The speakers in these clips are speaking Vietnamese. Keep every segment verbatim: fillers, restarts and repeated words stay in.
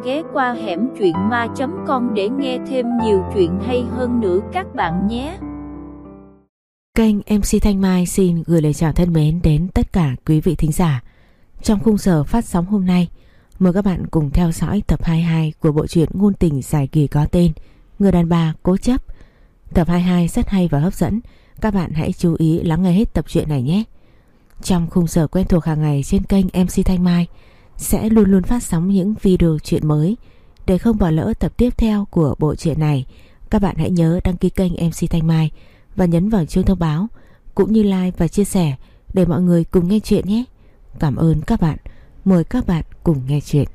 ghé qua hẻm truyện ma chấm com để nghe thêm nhiều chuyện hay hơn nữa các bạn nhé. Kênh em xê Thanh Mai xin gửi lời chào thân mến đến tất cả quý vị thính giả. Trong khung giờ phát sóng hôm nay, mời các bạn cùng theo dõi tập hai mươi hai của bộ truyện ngôn tình dài kỳ có tên Người đàn bà cố chấp. Tập hai mươi hai rất hay và hấp dẫn, các bạn hãy chú ý lắng nghe hết tập truyện này nhé. Trong khung giờ quen thuộc hàng ngày trên kênh em xê Thanh Mai sẽ luôn luôn phát sóng những video truyện mới. Để không bỏ lỡ tập tiếp theo của bộ truyện này, các bạn hãy nhớ đăng ký kênh em xê Thanh Mai và nhấn vào chuông thông báo, cũng như like và chia sẻ để mọi người cùng nghe chuyện nhé. Cảm ơn các bạn. Mời các bạn cùng nghe chuyện.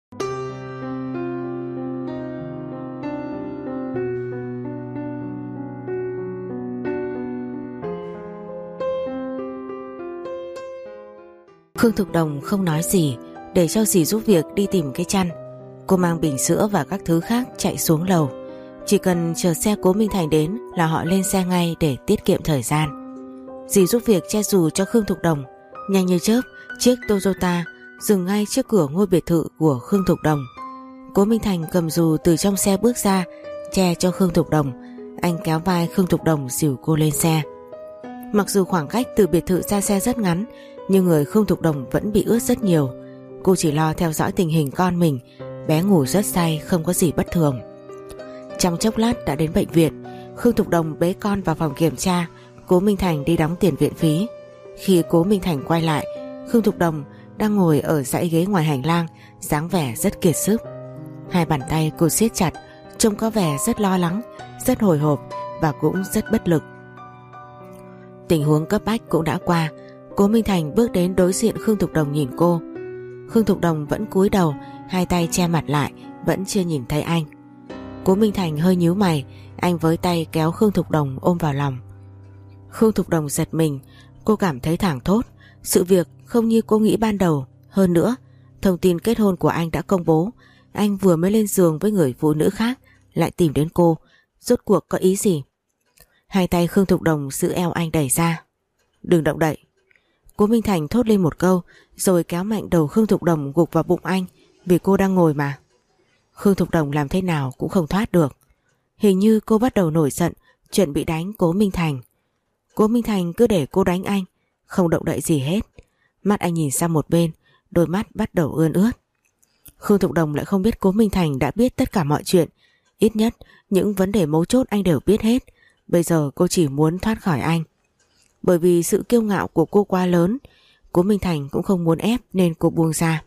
Khương Thục Đồng không nói gì, để cho dì giúp việc đi tìm cái chăn. Cô mang bình sữa và các thứ khác chạy xuống lầu. Chỉ cần chờ xe Cố Minh Thành đến là họ lên xe ngay để tiết kiệm thời gian. Dì giúp việc che dù cho Khương Thục Đồng. Nhanh như chớp, chiếc Toyota dừng ngay trước cửa ngôi biệt thự của Khương Thục Đồng. Cố Minh Thành cầm dù từ trong xe bước ra, che cho Khương Thục Đồng. Anh kéo vai Khương Thục Đồng dìu cô lên xe. Mặc dù khoảng cách từ biệt thự ra xe rất ngắn, nhưng người Khương Thục Đồng vẫn bị ướt rất nhiều. Cô chỉ lo theo dõi tình hình con mình. Bé ngủ rất say, không có gì bất thường. Trong chốc lát đã đến bệnh viện. Khương Thục Đồng bế con vào phòng kiểm tra. Cố Minh Thành đi đóng tiền viện phí. Khi Cố Minh Thành quay lại, Khương Thục Đồng đang ngồi ở dãy ghế ngoài hành lang, dáng vẻ rất kiệt sức. Hai bàn tay cô siết chặt, trông có vẻ rất lo lắng, rất hồi hộp và cũng rất bất lực. Tình huống cấp bách cũng đã qua. Cố Minh Thành bước đến đối diện Khương Thục Đồng nhìn cô. Khương Thục Đồng vẫn cúi đầu, hai tay che mặt lại, vẫn chưa nhìn thấy anh. Cố Minh Thành hơi nhíu mày, anh với tay kéo Khương Thục Đồng ôm vào lòng. Khương Thục Đồng giật mình, cô cảm thấy thảng thốt. Sự việc không như cô nghĩ ban đầu. Hơn nữa, thông tin kết hôn của anh đã công bố. Anh vừa mới lên giường với người phụ nữ khác, lại tìm đến cô. Rốt cuộc có ý gì? Hai tay Khương Thục Đồng giữ eo anh đẩy ra. Đừng động đậy. Cố Minh Thành thốt lên một câu, rồi kéo mạnh đầu Khương Thục Đồng gục vào bụng anh, vì cô đang ngồi mà. Khương Thục Đồng làm thế nào cũng không thoát được. Hình như cô bắt đầu nổi giận, chuẩn bị đánh Cố Minh Thành. Cố Minh Thành cứ để cô đánh anh, không động đậy gì hết. Mắt anh nhìn sang một bên, đôi mắt bắt đầu ươn ướt. Khương Thục Đồng lại không biết Cố Minh Thành đã biết tất cả mọi chuyện. Ít nhất những vấn đề mấu chốt anh đều biết hết. Bây giờ cô chỉ muốn thoát khỏi anh. Bởi vì sự kiêu ngạo của cô quá lớn, Cố Minh Thành cũng không muốn ép nên cô buông ra.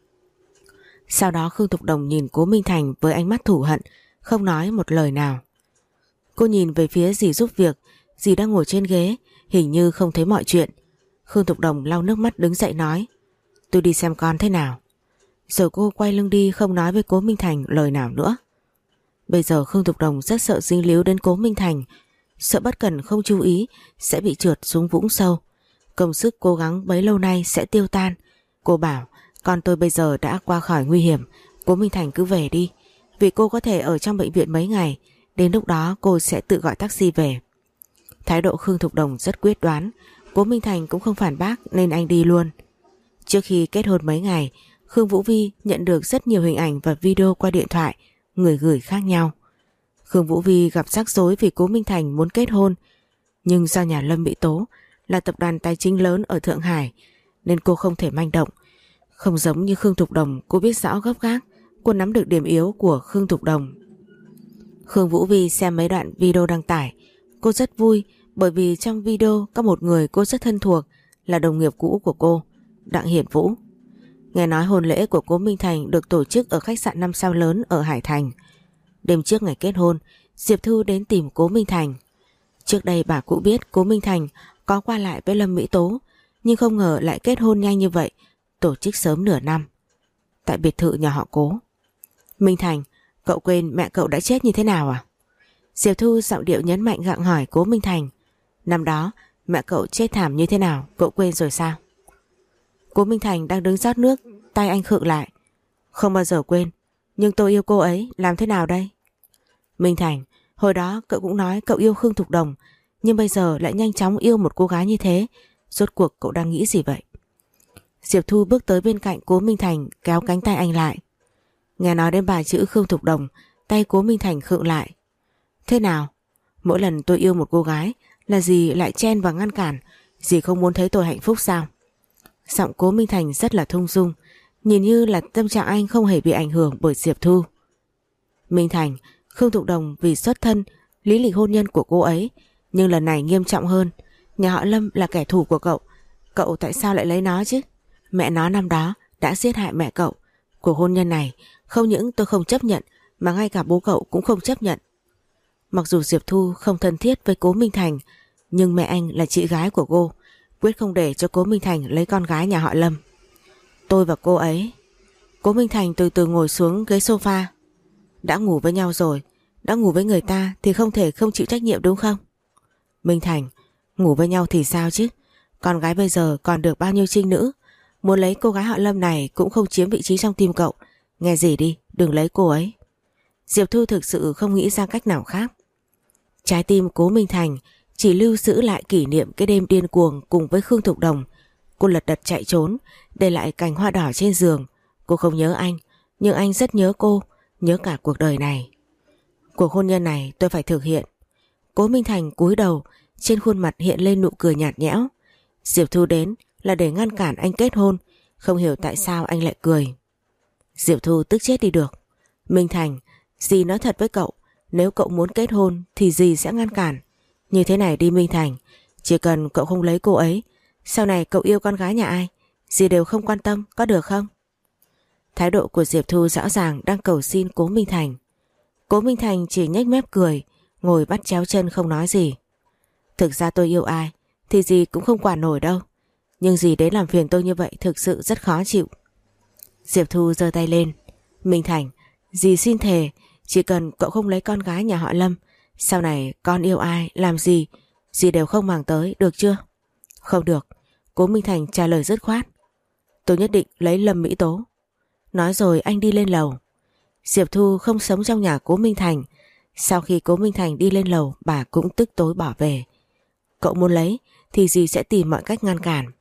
Sau đó Khương Thục Đồng nhìn Cố Minh Thành với ánh mắt thù hận, không nói một lời nào. Cô nhìn về phía dì giúp việc, dì đang ngồi trên ghế, hình như không thấy mọi chuyện. Khương Thục Đồng lau nước mắt đứng dậy nói, tôi đi xem con thế nào. Rồi cô quay lưng đi, không nói với Cố Minh Thành lời nào nữa. Bây giờ Khương Thục Đồng rất sợ dính líu đến Cố Minh Thành, sợ bất cần không chú ý sẽ bị trượt xuống vũng sâu. Công sức cố gắng bấy lâu nay sẽ tiêu tan. Cô bảo, con tôi bây giờ đã qua khỏi nguy hiểm, Cố Minh Thành cứ về đi, vì cô có thể ở trong bệnh viện mấy ngày. Đến lúc đó cô sẽ tự gọi taxi về. Thái độ Khương Thục Đồng rất quyết đoán. Cố Minh Thành cũng không phản bác nên anh đi luôn. Trước khi kết hôn mấy ngày, Khương Vũ Vi nhận được rất nhiều hình ảnh và video qua điện thoại, người gửi khác nhau. Khương Vũ Vi gặp rắc rối vì Cố Minh Thành muốn kết hôn, nhưng do nhà Lâm bị tố là tập đoàn tài chính lớn ở Thượng Hải nên cô không thể manh động. Không giống như Khương Thục Đồng, cô biết rõ gấp gáp, cô nắm được điểm yếu của Khương Thục Đồng. Khương Vũ Vi xem mấy đoạn video đăng tải, cô rất vui bởi vì trong video có một người cô rất thân thuộc, là đồng nghiệp cũ của cô, Đặng Hiển Vũ. Nghe nói hôn lễ của Cố Minh Thành được tổ chức ở khách sạn năm sao lớn ở Hải Thành. Đêm trước ngày kết hôn, Diệp Thư đến tìm Cố Minh Thành. Trước đây bà cũng biết Cố Minh Thành có qua lại với Lâm Mỹ Tố, nhưng không ngờ lại kết hôn nhanh như vậy, tổ chức sớm nửa năm, tại biệt thự nhà họ Cố. Minh Thành, cậu quên mẹ cậu đã chết như thế nào à? Diệp Thư giọng điệu nhấn mạnh gặng hỏi Cố Minh Thành. Năm đó mẹ cậu chết thảm như thế nào, cậu quên rồi sao? Cố Minh Thành đang đứng rót nước, tay anh khựng lại. Không bao giờ quên, nhưng tôi yêu cô ấy, làm thế nào đây? Minh Thành, hồi đó cậu cũng nói cậu yêu Khương Thục Đồng, nhưng bây giờ lại nhanh chóng yêu một cô gái như thế. Rốt cuộc cậu đang nghĩ gì vậy? Diệp Thu bước tới bên cạnh Cố Minh Thành, kéo cánh tay anh lại. Nghe nói đến ba chữ Khương Thục Đồng, tay Cố Minh Thành khựng lại. Thế nào? Mỗi lần tôi yêu một cô gái là dì lại chen và ngăn cản, dì không muốn thấy tôi hạnh phúc sao? Giọng Cố Minh Thành rất là thong dong, nhìn như là tâm trạng anh không hề bị ảnh hưởng bởi Diệp Thu. Minh Thành, Khương Thục Đồng vì xuất thân, lý lịch hôn nhân của cô ấy, nhưng lần này nghiêm trọng hơn. Nhà họ Lâm là kẻ thù của cậu, cậu tại sao lại lấy nó chứ? Mẹ nó năm đó đã giết hại mẹ cậu. Cuộc hôn nhân này không những tôi không chấp nhận, mà ngay cả bố cậu cũng không chấp nhận. Mặc dù Diệp Thu không thân thiết với Cố Minh Thành, nhưng mẹ anh là chị gái của cô, quyết không để cho Cố Minh Thành lấy con gái nhà họ Lâm. Tôi và cô ấy. Cố Minh Thành từ từ ngồi xuống ghế sofa. Đã ngủ với nhau rồi, đã ngủ với người ta thì không thể không chịu trách nhiệm đúng không? Minh Thành, ngủ với nhau thì sao chứ? Con gái bây giờ còn được bao nhiêu trinh nữ, muốn lấy cô gái họ Lâm này cũng không chiếm vị trí trong tim cậu. Nghe gì đi, đừng lấy cô ấy. Diệp Thu thực sự không nghĩ ra cách nào khác. Trái tim Cố Minh Thành chỉ lưu giữ lại kỷ niệm cái đêm điên cuồng cùng với Khương Thục Đồng. Cô lật đật chạy trốn, để lại cành hoa đỏ trên giường. Cô không nhớ anh, nhưng anh rất nhớ cô, nhớ cả cuộc đời này. Cuộc hôn nhân này tôi phải thực hiện. Cố Minh Thành cúi đầu, trên khuôn mặt hiện lên nụ cười nhạt nhẽo. Diệp Thu đến là để ngăn cản anh kết hôn, không hiểu tại sao anh lại cười. Diệp Thu tức chết đi được. Minh Thành, dì nói thật với cậu, nếu cậu muốn kết hôn thì dì sẽ ngăn cản. Như thế này đi Minh Thành, chỉ cần cậu không lấy cô ấy, sau này cậu yêu con gái nhà ai, dì đều không quan tâm, có được không? Thái độ của Diệp Thu rõ ràng đang cầu xin Cố Minh Thành. Cố Minh Thành chỉ nhếch mép cười, ngồi bắt chéo chân không nói gì. Thực ra tôi yêu ai thì dì cũng không quản nổi đâu, nhưng dì đến làm phiền tôi như vậy thực sự rất khó chịu. Diệp Thu giơ tay lên. Minh Thành, dì xin thề, chỉ cần cậu không lấy con gái nhà họ Lâm, sau này con yêu ai, làm gì, dì đều không màng tới, được chưa? Không được. Cố Minh Thành trả lời dứt khoát. Tôi nhất định lấy Lâm Mỹ Tố. Nói rồi anh đi lên lầu. Diệp Thu không sống trong nhà Cố Minh Thành. Sau khi Cố Minh Thành đi lên lầu, bà cũng tức tối bỏ về. Cậu muốn lấy thì dì sẽ tìm mọi cách ngăn cản.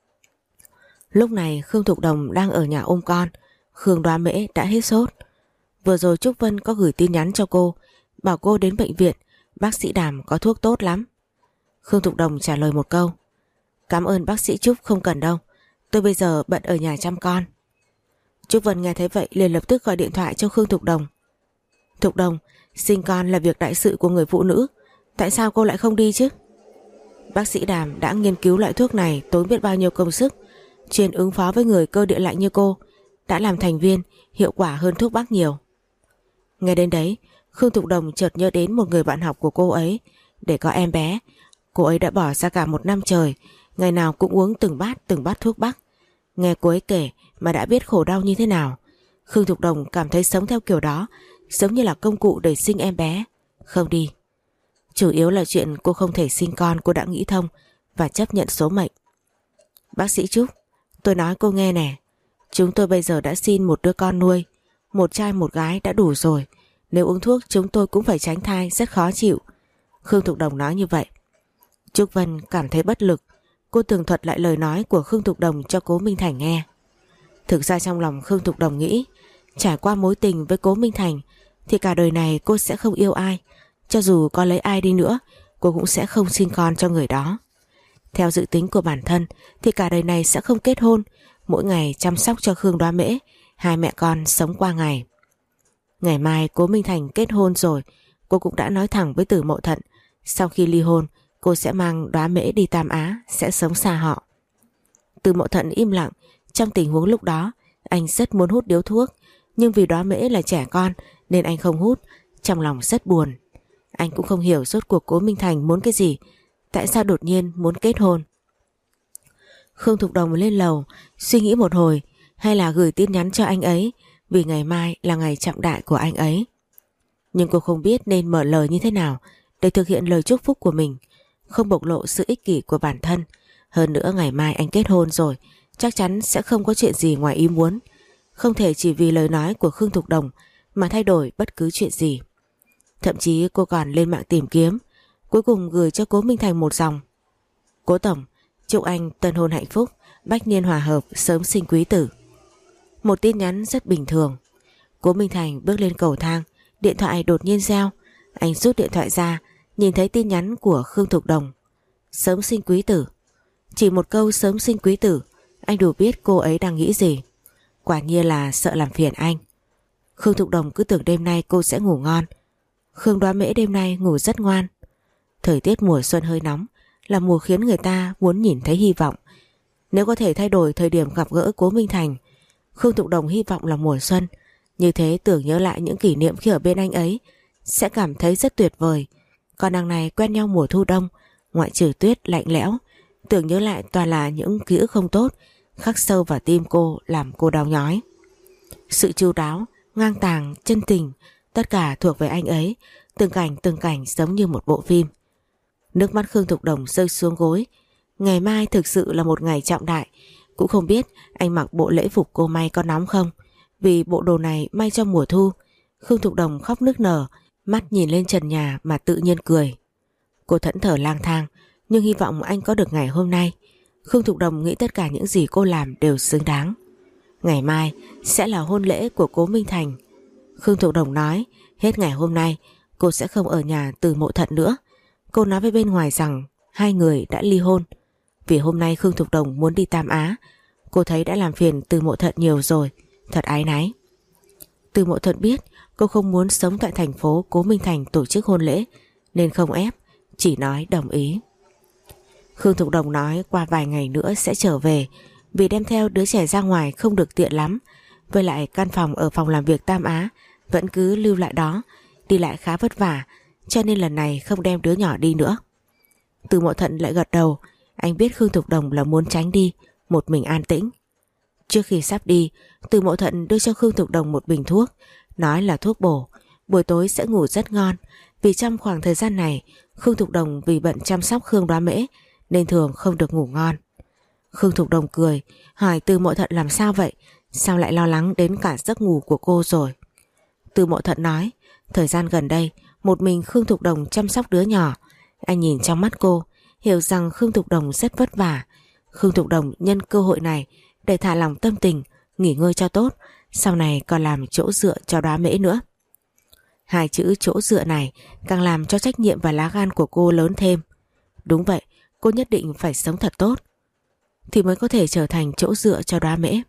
Lúc này Khương Thục Đồng đang ở nhà ôm con. Khương Đoá Mễ đã hết sốt. Vừa rồi Trúc Vân có gửi tin nhắn cho cô, bảo cô đến bệnh viện, bác sĩ Đàm có thuốc tốt lắm. Khương Thục Đồng trả lời một câu. Cảm ơn bác sĩ Trúc, không cần đâu, tôi bây giờ bận ở nhà chăm con. Trúc Vân nghe thấy vậy liền lập tức gọi điện thoại cho Khương Thục Đồng. Thục Đồng, sinh con là việc đại sự của người phụ nữ, tại sao cô lại không đi chứ? Bác sĩ Đàm đã nghiên cứu loại thuốc này tốn biết bao nhiêu công sức, chuyên ứng phó với người cơ địa lạnh như cô, đã làm thành viên, hiệu quả hơn thuốc bắc nhiều. Nghe đến đấy, Khương Thục Đồng chợt nhớ đến một người bạn học của cô ấy. Để có em bé, cô ấy đã bỏ ra cả một năm trời, ngày nào cũng uống từng bát từng bát thuốc bắc. Nghe cô ấy kể mà đã biết khổ đau như thế nào. Khương Thục Đồng cảm thấy sống theo kiểu đó giống như là công cụ để sinh em bé. Không đi. Chủ yếu là chuyện cô không thể sinh con, cô đã nghĩ thông và chấp nhận số mệnh. Bác sĩ Trúc, tôi nói cô nghe nè, chúng tôi bây giờ đã xin một đứa con nuôi, một trai một gái đã đủ rồi. Nếu uống thuốc chúng tôi cũng phải tránh thai, rất khó chịu. Khương Thục Đồng nói như vậy. Trúc Vân cảm thấy bất lực. Cô tường thuật lại lời nói của Khương Thục Đồng cho Cố Minh Thành nghe. Thực ra trong lòng Khương Thục Đồng nghĩ, trải qua mối tình với Cố Minh Thành thì cả đời này cô sẽ không yêu ai. Cho dù có lấy ai đi nữa, cô cũng sẽ không sinh con cho người đó. Theo dự tính của bản thân thì cả đời này sẽ không kết hôn, mỗi ngày chăm sóc cho Khương Đoá Mễ, hai mẹ con sống qua ngày. Ngày mai Cố Minh Thành kết hôn rồi, cô cũng đã nói thẳng với Từ Mậu Thận, sau khi ly hôn cô sẽ mang Đoá Mễ đi Tam Á, sẽ sống xa họ. Từ Mậu Thận im lặng. Trong tình huống lúc đó anh rất muốn hút điếu thuốc, nhưng vì Đoá Mễ là trẻ con nên anh không hút. Trong lòng rất buồn. Anh cũng không hiểu rốt cuộc Cố Minh Thành muốn cái gì, tại sao đột nhiên muốn kết hôn. Khương Thục Đồng lên lầu, suy nghĩ một hồi, hay là gửi tin nhắn cho anh ấy, vì ngày mai là ngày trọng đại của anh ấy. Nhưng cô không biết nên mở lời như thế nào để thực hiện lời chúc phúc của mình, không bộc lộ sự ích kỷ của bản thân. Hơn nữa ngày mai anh kết hôn rồi, chắc chắn sẽ không có chuyện gì ngoài ý muốn. Không thể chỉ vì lời nói của Khương Thục Đồng mà thay đổi bất cứ chuyện gì. Thậm chí cô còn lên mạng tìm kiếm, cuối cùng gửi cho Cố Minh Thành một dòng. Cố Tổng, chúc anh tân hôn hạnh phúc, bách niên hòa hợp, sớm sinh quý tử. Một tin nhắn rất bình thường. Cố Minh Thành bước lên cầu thang, điện thoại đột nhiên reo. Anh rút điện thoại ra, nhìn thấy tin nhắn của Khương Thục Đồng. Sớm sinh quý tử. Chỉ một câu sớm sinh quý tử, anh đủ biết cô ấy đang nghĩ gì. Quả nhiên là sợ làm phiền anh. Khương Thục Đồng cứ tưởng đêm nay cô sẽ ngủ ngon. Khương Đoá Mễ đêm nay ngủ rất ngoan. Thời tiết mùa xuân hơi nóng là mùa khiến người ta muốn nhìn thấy hy vọng. Nếu có thể thay đổi thời điểm gặp gỡ Cố Minh Thành, Khương Thục Đồng hy vọng là mùa xuân. Như thế tưởng nhớ lại những kỷ niệm khi ở bên anh ấy sẽ cảm thấy rất tuyệt vời. Còn đằng này quen nhau mùa thu đông, ngoại trừ tuyết lạnh lẽo, tưởng nhớ lại toàn là những ký ức không tốt khắc sâu vào tim cô, làm cô đau nhói. Sự chu đáo, ngang tàng, chân tình, tất cả thuộc về anh ấy, từng cảnh từng cảnh giống như một bộ phim. Nước mắt Khương Thục Đồng rơi xuống gối. Ngày mai thực sự là một ngày trọng đại. Cũng không biết anh mặc bộ lễ phục cô may có nóng không, vì bộ đồ này may trong mùa thu. Khương Thục Đồng khóc nức nở, mắt nhìn lên trần nhà mà tự nhiên cười. Cô thẫn thờ lang thang, nhưng hy vọng anh có được ngày hôm nay. Khương Thục Đồng nghĩ tất cả những gì cô làm đều xứng đáng. Ngày mai sẽ là hôn lễ của Cố Minh Thành. Khương Thục Đồng nói hết ngày hôm nay cô sẽ không ở nhà Từ Mộ Thận nữa. Cô nói với bên ngoài rằng hai người đã ly hôn. Vì hôm nay Khương Thục Đồng muốn đi Tam Á, cô thấy đã làm phiền Từ Mộ Thận nhiều rồi, thật áy náy. Từ Mộ Thận biết cô không muốn sống tại thành phố Cố Minh Thành tổ chức hôn lễ nên không ép, chỉ nói đồng ý. Khương Thục Đồng nói qua vài ngày nữa sẽ trở về, vì đem theo đứa trẻ ra ngoài không được tiện lắm. Với lại căn phòng ở phòng làm việc Tam Á vẫn cứ lưu lại đó, đi lại khá vất vả, cho nên lần này không đem đứa nhỏ đi nữa. Từ Mộ Thận lại gật đầu. Anh biết Khương Thục Đồng là muốn tránh đi, một mình an tĩnh. Trước khi sắp đi, Từ Mộ Thận đưa cho Khương Thục Đồng một bình thuốc, nói là thuốc bổ, buổi tối sẽ ngủ rất ngon. Vì trong khoảng thời gian này Khương Thục Đồng vì bận chăm sóc Khương Đoá Mễ nên thường không được ngủ ngon. Khương Thục Đồng cười, hỏi Từ Mộ Thận làm sao vậy, sao lại lo lắng đến cả giấc ngủ của cô rồi. Từ Mộ Thận nói, thời gian gần đây một mình Khương Thục Đồng chăm sóc đứa nhỏ. Anh nhìn trong mắt cô, hiểu rằng Khương Thục Đồng rất vất vả. Khương Thục Đồng nhân cơ hội này để thả lỏng tâm tình, nghỉ ngơi cho tốt, sau này còn làm chỗ dựa cho Đoá Mễ nữa. Hai chữ chỗ dựa này càng làm cho trách nhiệm và lá gan của cô lớn thêm. Đúng vậy, cô nhất định phải sống thật tốt thì mới có thể trở thành chỗ dựa cho Đoá Mễ.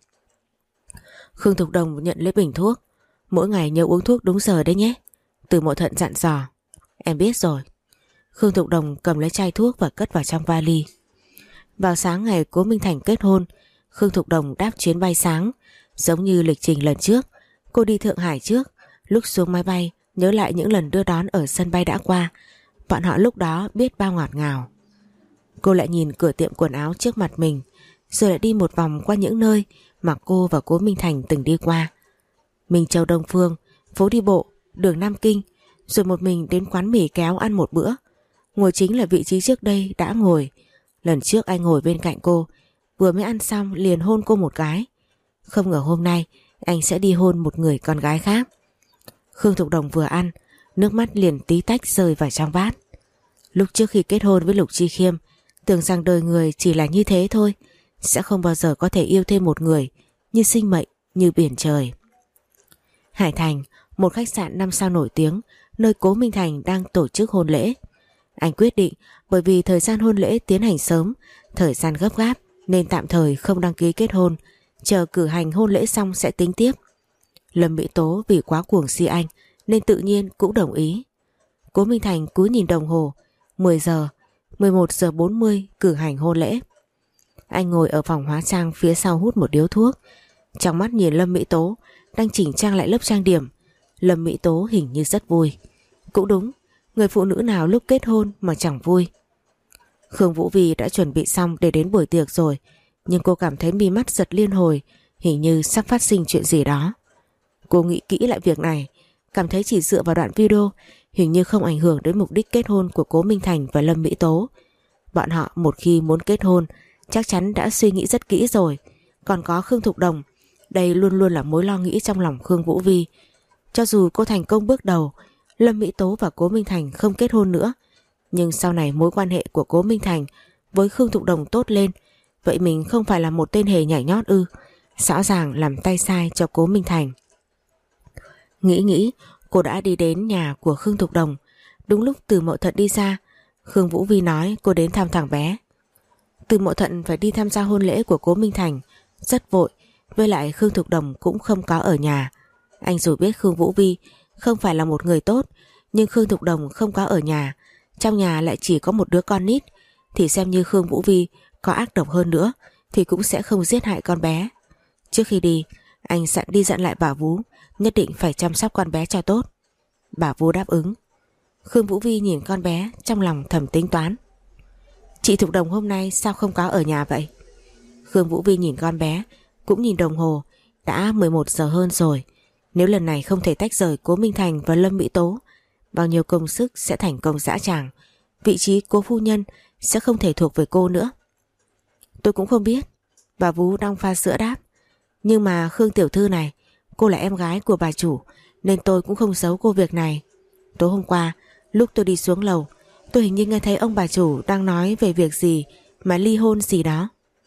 Khương Thục Đồng nhận lấy bình thuốc. Mỗi ngày nhớ uống thuốc đúng giờ đấy nhé, Từ Mộ Thận dặn dò. Em biết rồi. Khương Thục Đồng cầm lấy chai thuốc và cất vào trong vali. Vào sáng ngày Cố Minh Thành kết hôn, Khương Thục Đồng đáp chuyến bay sáng. Giống như lịch trình lần trước, cô đi Thượng Hải trước. Lúc xuống máy bay nhớ lại những lần đưa đón ở sân bay đã qua. Bọn họ lúc đó biết bao ngọt ngào. Cô lại nhìn cửa tiệm quần áo trước mặt mình, rồi lại đi một vòng qua những nơi mà cô và Cố Minh Thành từng đi qua. Minh Châu Đông Phương, phố đi bộ, đường Nam Kinh, rồi một mình đến quán mì kéo ăn một bữa. Ngồi chính là vị trí trước đây đã ngồi. Lần trước anh ngồi bên cạnh cô, vừa mới ăn xong liền hôn cô một cái. Không ngờ hôm nay anh sẽ đi hôn một người con gái khác. Khương Thục Đồng vừa ăn, nước mắt liền tí tách rơi vào trong bát. Lúc trước khi kết hôn với Lục Chi Khiêm, tưởng rằng đời người chỉ là như thế thôi, sẽ không bao giờ có thể yêu thêm một người như sinh mệnh, như biển trời. Hải Thành, một khách sạn năm sao nổi tiếng, nơi Cố Minh Thành đang tổ chức hôn lễ. Anh quyết định bởi vì thời gian hôn lễ tiến hành sớm, thời gian gấp gáp nên tạm thời không đăng ký kết hôn, chờ cử hành hôn lễ xong sẽ tính tiếp. Lâm Mỹ Tố vì quá cuồng si anh nên tự nhiên cũng đồng ý. Cố Minh Thành cúi nhìn đồng hồ, mười giờ, mười một giờ bốn mươi cử hành hôn lễ. Anh ngồi ở phòng hóa trang phía sau hút một điếu thuốc, trong mắt nhìn Lâm Mỹ Tố đang chỉnh trang lại lớp trang điểm. Lâm Mỹ Tố hình như rất vui. Cũng đúng, người phụ nữ nào lúc kết hôn mà chẳng vui. Khương Vũ Vi đã chuẩn bị xong để đến buổi tiệc rồi, nhưng cô cảm thấy mi mắt giật liên hồi, hình như sắp phát sinh chuyện gì đó. Cô nghĩ kỹ lại việc này, cảm thấy chỉ dựa vào đoạn video hình như không ảnh hưởng đến mục đích kết hôn của Cố Minh Thành và Lâm Mỹ Tố. Bọn họ một khi muốn kết hôn chắc chắn đã suy nghĩ rất kỹ rồi. Còn có Khương Thục Đồng, đây luôn luôn là mối lo nghĩ trong lòng Khương Vũ Vi. Cho dù cô thành công bước đầu, Lâm Mỹ Tố và Cố Minh Thành không kết hôn nữa, nhưng sau này mối quan hệ của Cố Minh Thành với Khương Thục Đồng tốt lên, vậy mình không phải là một tên hề nhảy nhót ư? Rõ ràng làm tay sai cho Cố Minh Thành. Nghĩ nghĩ, cô đã đi đến nhà của Khương Thục Đồng. Đúng lúc Từ Mậu Thận đi ra, Khương Vũ Vi nói cô đến thăm thằng bé. Từ Mậu Thận phải đi tham gia hôn lễ của Cố Minh Thành, rất vội, với lại Khương Thục Đồng cũng không có ở nhà. Anh dù biết Khương Vũ Vi không phải là một người tốt, nhưng Khương Thục Đồng không có ở nhà, trong nhà lại chỉ có một đứa con nít, thì xem như Khương Vũ Vi có ác độc hơn nữa thì cũng sẽ không giết hại con bé. Trước khi đi, anh dặn đi dặn lại bà Vú nhất định phải chăm sóc con bé cho tốt. Bà Vú đáp ứng. Khương Vũ Vi nhìn con bé, trong lòng thầm tính toán. Chị Thục Đồng hôm nay sao không có ở nhà vậy? Khương Vũ Vi nhìn con bé, cũng nhìn đồng hồ, đã mười một giờ hơn rồi. Nếu lần này không thể tách rời Cố Minh Thành và Lâm Mỹ Tố, bao nhiêu công sức sẽ thành công dã tràng. Vị trí Cố phu nhân sẽ không thể thuộc về cô nữa. Tôi cũng không biết. Bà Vú đong pha sữa đáp. Nhưng mà Khương tiểu thư này, cô là em gái của bà chủ, nên tôi cũng không giấu cô việc này. Tối hôm qua, lúc tôi đi xuống lầu, tôi hình như nghe thấy ông bà chủ đang nói về việc gì mà ly hôn gì đó.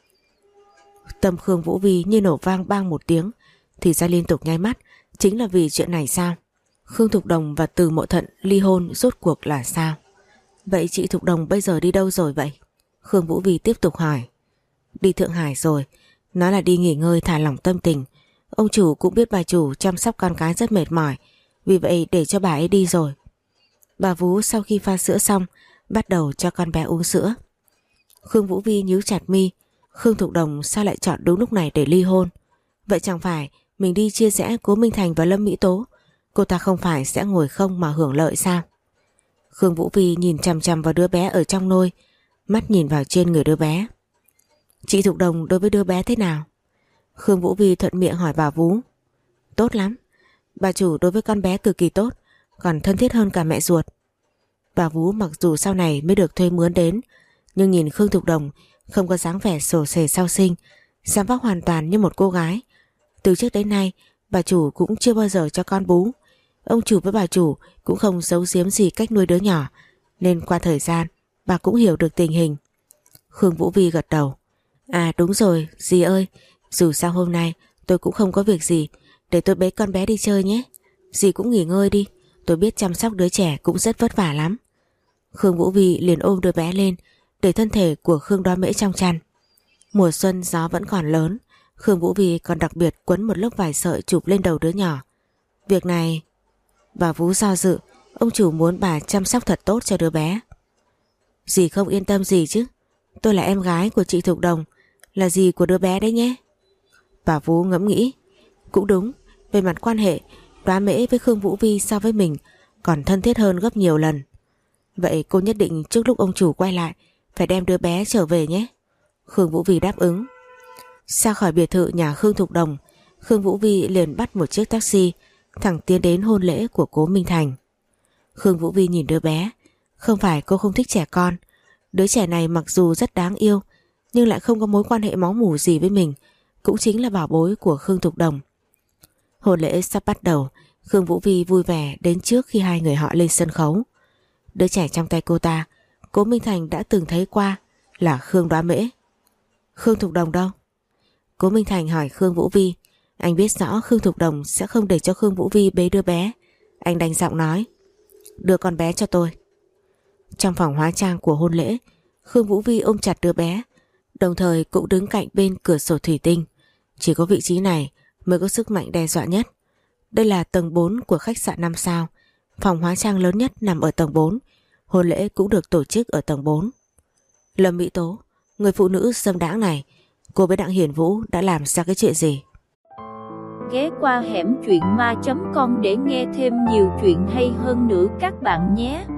Tâm Khương Vũ Vi như nổ vang bang một tiếng, thì ra liên tục nháy mắt. Chính là vì chuyện này sao? Khương Thục Đồng và Từ Mậu Thận ly hôn rốt cuộc là sao? Vậy chị Thục Đồng bây giờ đi đâu rồi vậy? Khương Vũ Vi tiếp tục hỏi. Đi Thượng Hải rồi. Nó là đi nghỉ ngơi thả lỏng tâm tình. Ông chủ cũng biết bà chủ chăm sóc con cái rất mệt mỏi, vì vậy để cho bà ấy đi rồi. Bà Vú sau khi pha sữa xong bắt đầu cho con bé uống sữa. Khương Vũ Vi nhíu chặt mi. Khương Thục Đồng sao lại chọn đúng lúc này để ly hôn? Vậy chẳng phải mình đi chia rẽ Cố Minh Thành và Lâm Mỹ Tố, cô ta không phải sẽ ngồi không mà hưởng lợi sao? Khương Vũ Vi nhìn chằm chằm vào đứa bé ở trong nôi, mắt nhìn vào trên người đứa bé. Chị Thục Đồng đối với đứa bé thế nào? Khương Vũ Vi thuận miệng hỏi bà Vú. Tốt lắm. Bà chủ đối với con bé cực kỳ tốt, còn thân thiết hơn cả mẹ ruột. Bà Vú mặc dù sau này mới được thuê mướn đến, nhưng nhìn Khương Thục Đồng không có dáng vẻ sổ sề sau sinh, dáng vóc hoàn toàn như một cô gái. Từ trước đến nay, bà chủ cũng chưa bao giờ cho con bú. Ông chủ với bà chủ cũng không giấu giếm gì cách nuôi đứa nhỏ, nên qua thời gian bà cũng hiểu được tình hình. Khương Vũ Vi gật đầu. À đúng rồi, dì ơi, dù sao hôm nay tôi cũng không có việc gì, để tôi bế con bé đi chơi nhé. Dì cũng nghỉ ngơi đi, tôi biết chăm sóc đứa trẻ cũng rất vất vả lắm. Khương Vũ Vi liền ôm đứa bé lên, để thân thể của Khương Đoá Mễ trong chăn. Mùa xuân gió vẫn còn lớn, Khương Vũ Vi còn đặc biệt quấn một lớp vải sợi chụp lên đầu đứa nhỏ. Việc này... Bà Vú do dự, ông chủ muốn bà chăm sóc thật tốt cho đứa bé. Dì không yên tâm gì chứ? Tôi là em gái của chị Thục Đồng, là dì của đứa bé đấy nhé. Bà Vú ngẫm nghĩ. Cũng đúng, về mặt quan hệ, Đoá Mễ với Khương Vũ Vi so với mình còn thân thiết hơn gấp nhiều lần. Vậy cô nhất định trước lúc ông chủ quay lại phải đem đứa bé trở về nhé. Khương Vũ Vi đáp ứng. Ra khỏi biệt thự nhà Khương Thục Đồng, Khương Vũ Vi liền bắt một chiếc taxi thẳng tiến đến hôn lễ của Cố Minh Thành. Khương Vũ Vi nhìn đứa bé. Không phải cô không thích trẻ con, đứa trẻ này mặc dù rất đáng yêu, nhưng lại không có mối quan hệ máu mủ gì với mình, cũng chính là bảo bối của Khương Thục Đồng. Hôn lễ sắp bắt đầu, Khương Vũ Vi vui vẻ đến trước khi hai người họ lên sân khấu. Đứa trẻ trong tay cô ta, Cố Minh Thành đã từng thấy qua, là Khương Đoá Mễ. Khương Thục Đồng đâu? Cố Minh Thành hỏi Khương Vũ Vi. Anh biết rõ Khương Thục Đồng sẽ không để cho Khương Vũ Vi bế đứa bé. Anh đanh giọng nói. Đưa con bé cho tôi. Trong phòng hóa trang của hôn lễ, Khương Vũ Vi ôm chặt đứa bé, đồng thời cũng đứng cạnh bên cửa sổ thủy tinh. Chỉ có vị trí này mới có sức mạnh đe dọa nhất. Đây là tầng bốn của khách sạn năm sao. Phòng hóa trang lớn nhất nằm ở tầng bốn. Hôn lễ cũng được tổ chức ở tầng bốn. Lâm Mỹ Tố, người phụ nữ dâm đãng này, cô với Đặng Hiển Vũ đã làm ra cái chuyện gì? Ghé qua hẻm truyện ma chấm com để nghe thêm nhiều chuyện hay hơn nữa các bạn nhé.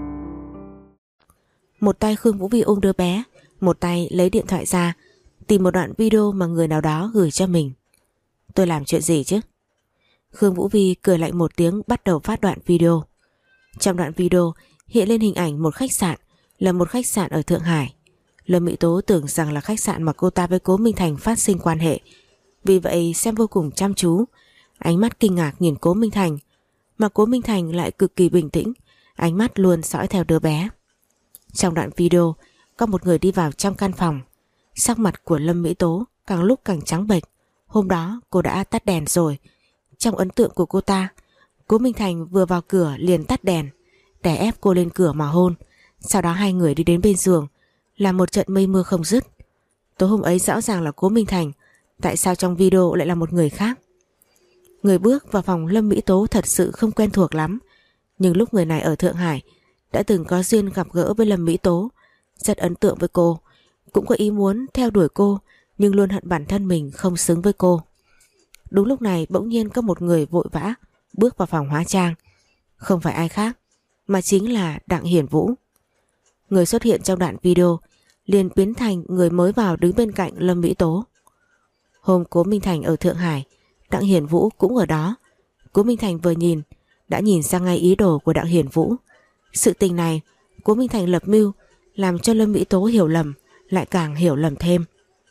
Một tay Khương Vũ Vi ôm đứa bé, một tay lấy điện thoại ra tìm một đoạn video mà người nào đó gửi cho mình. Tôi làm chuyện gì chứ? Khương Vũ Vi cười lạnh một tiếng, bắt đầu phát đoạn video. Trong đoạn video hiện lên hình ảnh một khách sạn, là một khách sạn ở Thượng Hải. Lâm Mỹ Tố tưởng rằng là khách sạn mà cô ta với Cố Minh Thành phát sinh quan hệ, vì vậy xem vô cùng chăm chú, ánh mắt kinh ngạc nhìn Cố Minh Thành, mà Cố Minh Thành lại cực kỳ bình tĩnh, ánh mắt luôn dõi theo đứa bé. Trong đoạn video có một người đi vào trong căn phòng. Sắc mặt của Lâm Mỹ Tố càng lúc càng trắng bệch. Hôm đó cô đã tắt đèn rồi. Trong ấn tượng của cô ta, Cố Minh Thành vừa vào cửa liền tắt đèn, đè ép cô lên cửa mà hôn. Sau đó hai người đi đến bên giường, làm một trận mây mưa không dứt. Tối hôm ấy rõ ràng là Cố Minh Thành, tại sao trong video lại là một người khác? Người bước vào phòng Lâm Mỹ Tố thật sự không quen thuộc lắm, nhưng lúc người này ở Thượng Hải đã từng có duyên gặp gỡ với Lâm Mỹ Tố, rất ấn tượng với cô, cũng có ý muốn theo đuổi cô, nhưng luôn hận bản thân mình không xứng với cô. Đúng lúc này bỗng nhiên có một người vội vã bước vào phòng hóa trang, không phải ai khác mà chính là Đặng Hiển Vũ. Người xuất hiện trong đoạn video liền biến thành người mới vào đứng bên cạnh Lâm Mỹ Tố. Hôm Cố Minh Thành ở Thượng Hải, Đặng Hiển Vũ cũng ở đó. Cố Minh Thành vừa nhìn đã nhìn ra ngay ý đồ của Đặng Hiển Vũ. Sự tình này Cố Minh Thành lập mưu làm cho Lâm Mỹ Tố hiểu lầm, lại càng hiểu lầm thêm.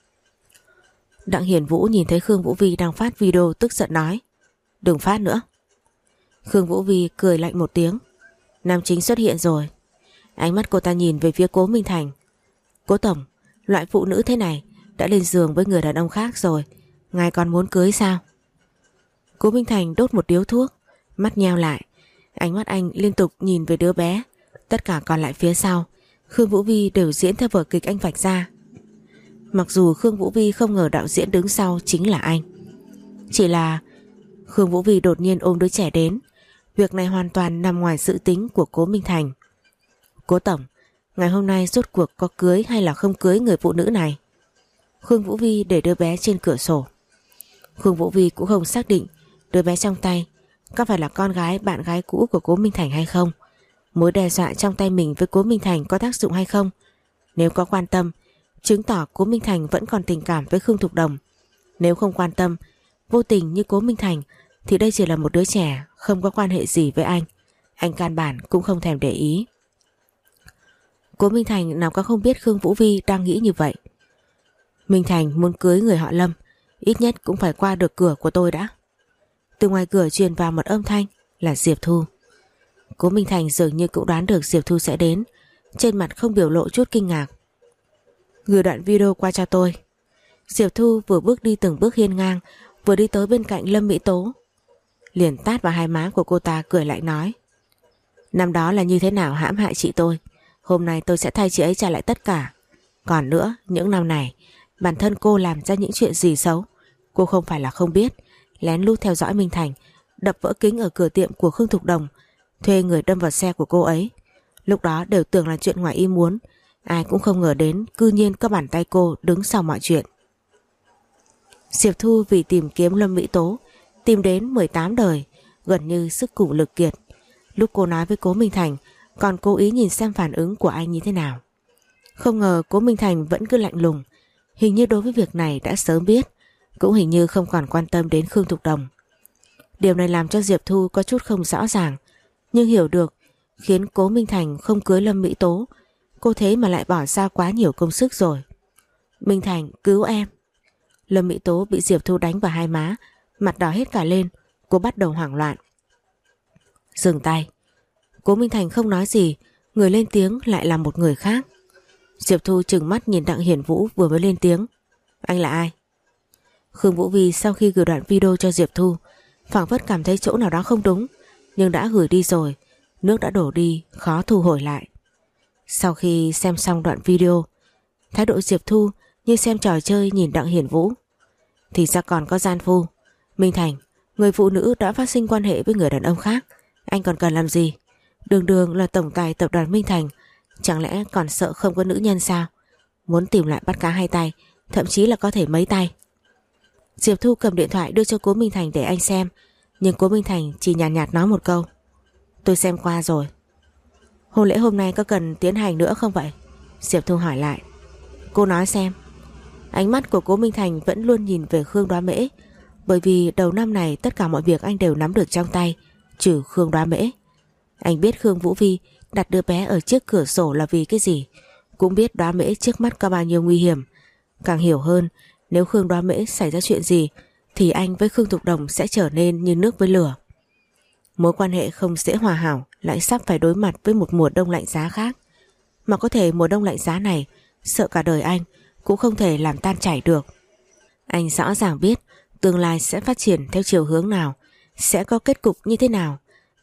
Đặng Hiển Vũ nhìn thấy Khương Vũ Vi đang phát video tức giận nói: đừng phát nữa. Khương Vũ Vi cười lạnh một tiếng: nam chính xuất hiện rồi. Ánh mắt cô ta nhìn về phía Cố Minh Thành: Cố tổng, loại phụ nữ thế này đã lên giường với người đàn ông khác rồi, ngài còn muốn cưới sao? Cố Minh Thành đốt một điếu thuốc, mắt nheo lại, ánh mắt anh liên tục nhìn về đứa bé. Tất cả còn lại phía sau, Khương Vũ Vi đều diễn theo vở kịch anh vạch ra. Mặc dù Khương Vũ Vi không ngờ đạo diễn đứng sau chính là anh, chỉ là Khương Vũ Vi đột nhiên ôm đứa trẻ đến. Việc này hoàn toàn nằm ngoài dự tính của Cố Minh Thành. Cố tổng, ngày hôm nay rốt cuộc có cưới hay là không cưới người phụ nữ này? Khương Vũ Vi để đứa bé trên cửa sổ. Khương Vũ Vi cũng không xác định đứa bé trong tay có phải là con gái bạn gái cũ của Cố Minh Thành hay không, mối đe dọa trong tay mình với Cố Minh Thành có tác dụng hay không. Nếu có quan tâm, chứng tỏ Cố Minh Thành vẫn còn tình cảm với Khương Thục Đồng. Nếu không quan tâm, vô tình như Cố Minh Thành, thì đây chỉ là một đứa trẻ không có quan hệ gì với anh. Anh căn bản cũng không thèm để ý. Cố Minh Thành nào có không biết Khương Vũ Vi đang nghĩ như vậy. Minh Thành muốn cưới người họ Lâm, ít nhất cũng phải qua được cửa của tôi đã. Từ ngoài cửa truyền vào một âm thanh là Diệp Thu. Cố Minh Thành dường như cũng đoán được Diệp Thu sẽ đến, trên mặt không biểu lộ chút kinh ngạc. Gửi đoạn video qua cho tôi. Diệp Thu vừa bước đi từng bước hiên ngang, vừa đi tới bên cạnh Lâm Mỹ Tố, liền tát vào hai má của cô ta, cười lại nói: năm đó là như thế nào hãm hại chị tôi, hôm nay tôi sẽ thay chị ấy trả lại tất cả. Còn nữa, những năm này bản thân cô làm ra những chuyện gì xấu, cô không phải là không biết. Lén lút theo dõi Minh Thành, đập vỡ kính ở cửa tiệm của Khương Thục Đồng, thuê người đâm vào xe của cô ấy. Lúc đó đều tưởng là chuyện ngoài ý muốn, ai cũng không ngờ đến cư nhiên có bàn tay cô đứng sau mọi chuyện. Diệp Thu vì tìm kiếm Lâm Mỹ Tố tìm đến mười tám đời, gần như sức cùng lực kiệt. Lúc cô nói với Cố Minh Thành còn cố ý nhìn xem phản ứng của anh như thế nào. Không ngờ Cố Minh Thành vẫn cứ lạnh lùng, hình như đối với việc này đã sớm biết, cũng hình như không còn quan tâm đến Khương Thục Đồng. Điều này làm cho Diệp Thu có chút không rõ ràng, nhưng hiểu được khiến Cố Minh Thành không cưới Lâm Mỹ Tố. Cô thế mà lại bỏ ra quá nhiều công sức rồi. Minh Thành, cứu em. Lâm Mỹ Tố bị Diệp Thu đánh vào hai má, mặt đỏ hết cả lên. Cô bắt đầu hoảng loạn. Dừng tay. Cố Minh Thành không nói gì, người lên tiếng lại là một người khác. Diệp Thu trừng mắt nhìn Đặng Hiển Vũ vừa mới lên tiếng. Anh là ai? Khương Vũ Vi sau khi gửi đoạn video cho Diệp Thu, phảng phất cảm thấy chỗ nào đó không đúng, nhưng đã gửi đi rồi, nước đã đổ đi, khó thu hồi lại. Sau khi xem xong đoạn video, thái độ Diệp Thu như xem trò chơi nhìn Đặng Hiển Vũ. Thì ra còn có gian phu. Minh Thành, người phụ nữ đã phát sinh quan hệ với người đàn ông khác, anh còn cần làm gì? Đường đường là tổng tài tập đoàn Minh Thành, chẳng lẽ còn sợ không có nữ nhân sao? Muốn tìm lại bắt cá hai tay, thậm chí là có thể mấy tay. Diệp Thu cầm điện thoại đưa cho Cố Minh Thành để anh xem, nhưng Cố Minh Thành chỉ nhàn nhạt, nhạt nói một câu: tôi xem qua rồi. Hôn lễ hôm nay có cần tiến hành nữa không vậy? Diệp Thu hỏi lại. Cô nói xem. Ánh mắt của Cố Minh Thành vẫn luôn nhìn về Khương Đoá Mễ, bởi vì đầu năm này tất cả mọi việc anh đều nắm được trong tay, trừ Khương Đoá Mễ. Anh biết Khương Vũ Vi đặt đứa bé ở trước cửa sổ là vì cái gì, cũng biết Đoá Mễ trước mắt có bao nhiêu nguy hiểm. Càng hiểu hơn, nếu Khương Đoá Mễ xảy ra chuyện gì thì anh với Khương Thục Đồng sẽ trở nên như nước với lửa. Mối quan hệ không dễ hòa hảo lại sắp phải đối mặt với một mùa đông lạnh giá khác, mà có thể mùa đông lạnh giá này sợ cả đời anh cũng không thể làm tan chảy được. Anh rõ ràng biết tương lai sẽ phát triển theo chiều hướng nào, sẽ có kết cục như thế nào,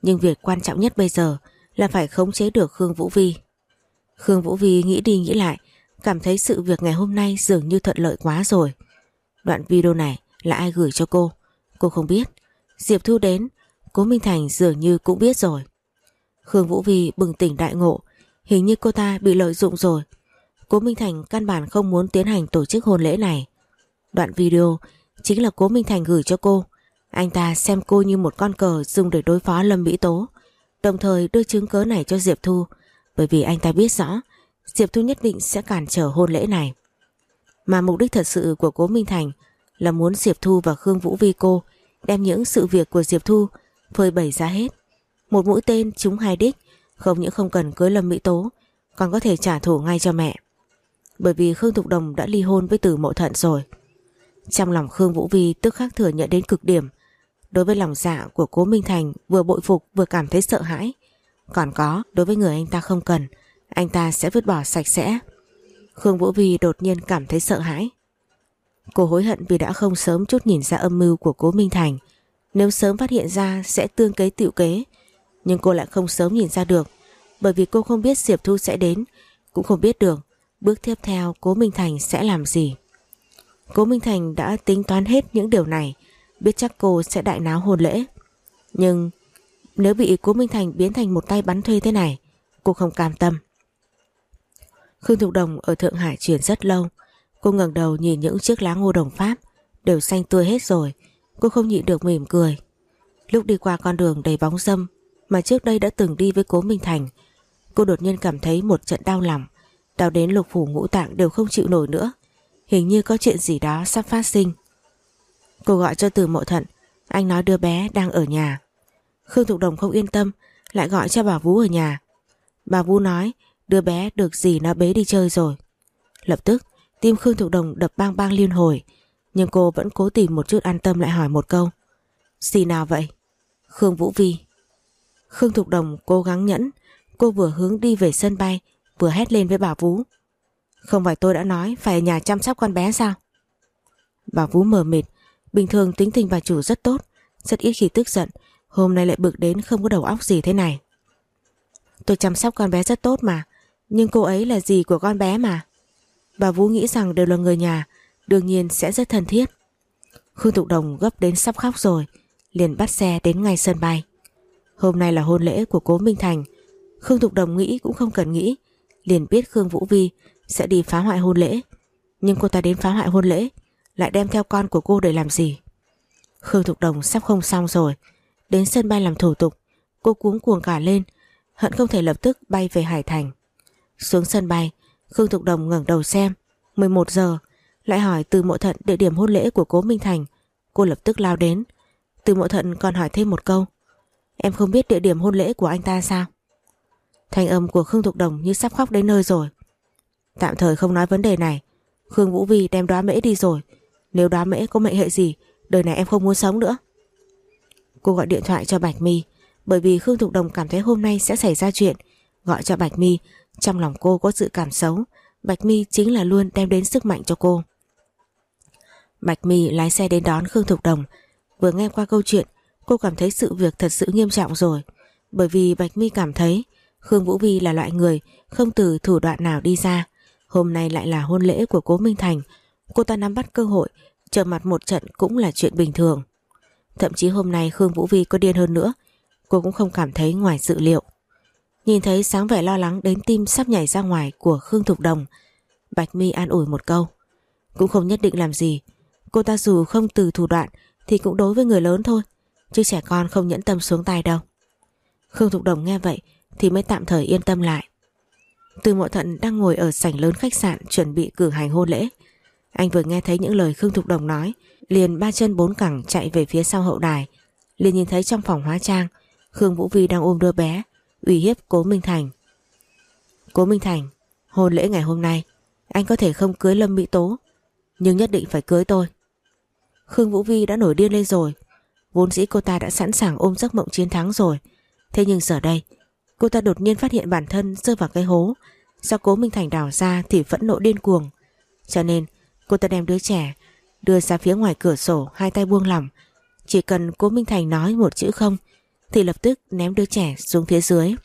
Nhưng việc quan trọng nhất bây giờ là phải khống chế được Khương Vũ Vi. Khương Vũ Vi nghĩ đi nghĩ lại, cảm thấy sự việc ngày hôm nay dường như thuận lợi quá rồi. Đoạn video này là ai gửi cho cô? Cô không biết. Diệp Thu đến, Cố Minh Thành dường như cũng biết rồi. Khương Vũ Vi bừng tỉnh đại ngộ, hình như cô ta bị lợi dụng rồi. Cố Minh Thành căn bản không muốn tiến hành tổ chức hôn lễ này. Đoạn video chính là Cố Minh Thành gửi cho cô. Anh ta xem cô như một con cờ dùng để đối phó Lâm Mỹ Tố, đồng thời đưa chứng cớ này cho Diệp Thu, bởi vì anh ta biết rõ Diệp Thu nhất định sẽ cản trở hôn lễ này. Mà mục đích thật sự của Cố Minh Thành là muốn Diệp Thu và Khương Vũ Vi cô đem những sự việc của Diệp Thu phơi bày ra hết. Một mũi tên trúng hai đích, không những không cần cưới Lâm Mỹ Tố, còn có thể trả thù ngay cho mẹ. Bởi vì Khương Thục Đồng đã ly hôn với Từ Mộ Thận rồi. Trong lòng Khương Vũ Vi tức khắc thừa nhận đến cực điểm. Đối với lòng dạ của Cố Minh Thành vừa bội phục vừa cảm thấy sợ hãi. Còn có, đối với người anh ta không cần, anh ta sẽ vứt bỏ sạch sẽ. Khương Vũ Vi đột nhiên cảm thấy sợ hãi. Cô hối hận vì đã không sớm chút nhìn ra âm mưu của Cố Minh Thành. Nếu sớm phát hiện ra sẽ tương kế tựu kế. Nhưng cô lại không sớm nhìn ra được, bởi vì cô không biết Diệp Thu sẽ đến, cũng không biết được bước tiếp theo Cố Minh Thành sẽ làm gì. Cố Minh Thành đã tính toán hết những điều này, biết chắc cô sẽ đại náo hôn lễ. Nhưng nếu bị Cố Minh Thành biến thành một tay bắn thuê thế này, cô không cam tâm. Khương Thục Đồng ở Thượng Hải chuyển rất lâu. Cô ngẩng đầu nhìn những chiếc lá ngô đồng Pháp đều xanh tươi hết rồi. Cô không nhịn được mỉm cười. Lúc đi qua con đường đầy bóng râm mà trước đây đã từng đi với Cố Minh Thành, cô đột nhiên cảm thấy một trận đau lòng, đau đến lục phủ ngũ tạng đều không chịu nổi nữa. Hình như có chuyện gì đó sắp phát sinh. Cô gọi cho Từ Mộ Thận, anh nói đứa bé đang ở nhà. Khương Thục Đồng không yên tâm, lại gọi cho bà Vú ở nhà. Bà Vú nói đứa bé được dì nó bế đi chơi rồi. Lập tức tim Khương Thục Đồng đập bang bang liên hồi, nhưng cô vẫn cố tìm một chút an tâm lại hỏi một câu. Dì nào vậy? Khương Vũ Vi. Khương Thục Đồng cố gắng nhẫn. Cô vừa hướng đi về sân bay vừa hét lên với bà Vú. Không phải tôi đã nói phải ở nhà chăm sóc con bé sao? Bà Vú mờ mịt. Bình thường tính tình bà chủ rất tốt, rất ít khi tức giận, hôm nay lại bực đến không có đầu óc gì thế này. Tôi chăm sóc con bé rất tốt mà, nhưng cô ấy là dì của con bé mà. Bà Vú nghĩ rằng đều là người nhà, đương nhiên sẽ rất thân thiết. Khương Thục Đồng gấp đến sắp khóc rồi, liền bắt xe đến ngay sân bay. Hôm nay là hôn lễ của Cố Minh Thành. Khương Thục Đồng nghĩ cũng không cần nghĩ, liền biết Khương Vũ Vi sẽ đi phá hoại hôn lễ. Nhưng cô ta đến phá hoại hôn lễ lại đem theo con của cô để làm gì? Khương Thục Đồng sắp không xong rồi. Đến sân bay làm thủ tục, cô cuống cuồng cả lên, hận không thể lập tức bay về Hải Thành. Xuống sân bay, Khương Thục Đồng ngẩng đầu xem mười một giờ, lại hỏi Từ Mộ Thận địa điểm hôn lễ của Cố Minh Thành. Cô lập tức lao đến. Từ Mộ Thận còn hỏi thêm một câu. Em không biết địa điểm hôn lễ của anh ta sao? Thanh âm của Khương Thục Đồng như sắp khóc đến nơi rồi. Tạm thời không nói vấn đề này. Khương Vũ Vi đem Đóa Mễ đi rồi. Nếu Đóa Mễ có mệnh hệ gì, đời này em không muốn sống nữa. Cô gọi điện thoại cho Bạch My, bởi vì Khương Thục Đồng cảm thấy hôm nay sẽ xảy ra chuyện. Gọi cho Bạch My, trong lòng cô có dự cảm xấu. Bạch My chính là luôn đem đến sức mạnh cho cô. Bạch My lái xe đến đón Khương Thục Đồng. Vừa nghe qua câu chuyện, cô cảm thấy sự việc thật sự nghiêm trọng rồi. Bởi vì Bạch My cảm thấy Khương Vũ Vi là loại người không từ thủ đoạn nào đi ra. Hôm nay lại là hôn lễ của Cố Minh Thành, cô ta nắm bắt cơ hội trở mặt một trận cũng là chuyện bình thường. Thậm chí hôm nay Khương Vũ Vi có điên hơn nữa, cô cũng không cảm thấy ngoài dự liệu. Nhìn thấy sáng vẻ lo lắng đến tim sắp nhảy ra ngoài của Khương Thục Đồng, Bạch My an ủi một câu. Cũng không nhất định làm gì, cô ta dù không từ thủ đoạn thì cũng đối với người lớn thôi, chứ trẻ con không nhẫn tâm xuống tay đâu. Khương Thục Đồng nghe vậy thì mới tạm thời yên tâm lại. Từ Mộ Thận đang ngồi ở sảnh lớn khách sạn chuẩn bị cử hành hôn lễ. Anh vừa nghe thấy những lời Khương Thục Đồng nói, liền ba chân bốn cẳng chạy về phía sau hậu đài. Liền nhìn thấy trong phòng hóa trang, Khương Vũ Vi đang ôm đứa bé, uy hiếp Cố Minh Thành. Cố Minh Thành, hôn lễ ngày hôm nay anh có thể không cưới Lâm Mỹ Tố, nhưng nhất định phải cưới tôi. Khương Vũ Vi đã nổi điên lên rồi. Vốn dĩ cô ta đã sẵn sàng ôm giấc mộng chiến thắng rồi. Thế nhưng giờ đây cô ta đột nhiên phát hiện bản thân rơi vào cái hố do Cố Minh Thành đào ra thì phẫn nộ điên cuồng. Cho nên cô ta đem đứa trẻ đưa ra phía ngoài cửa sổ, hai tay buông lỏng. Chỉ cần Cố Minh Thành nói một chữ không thì lập tức ném đứa trẻ xuống phía dưới.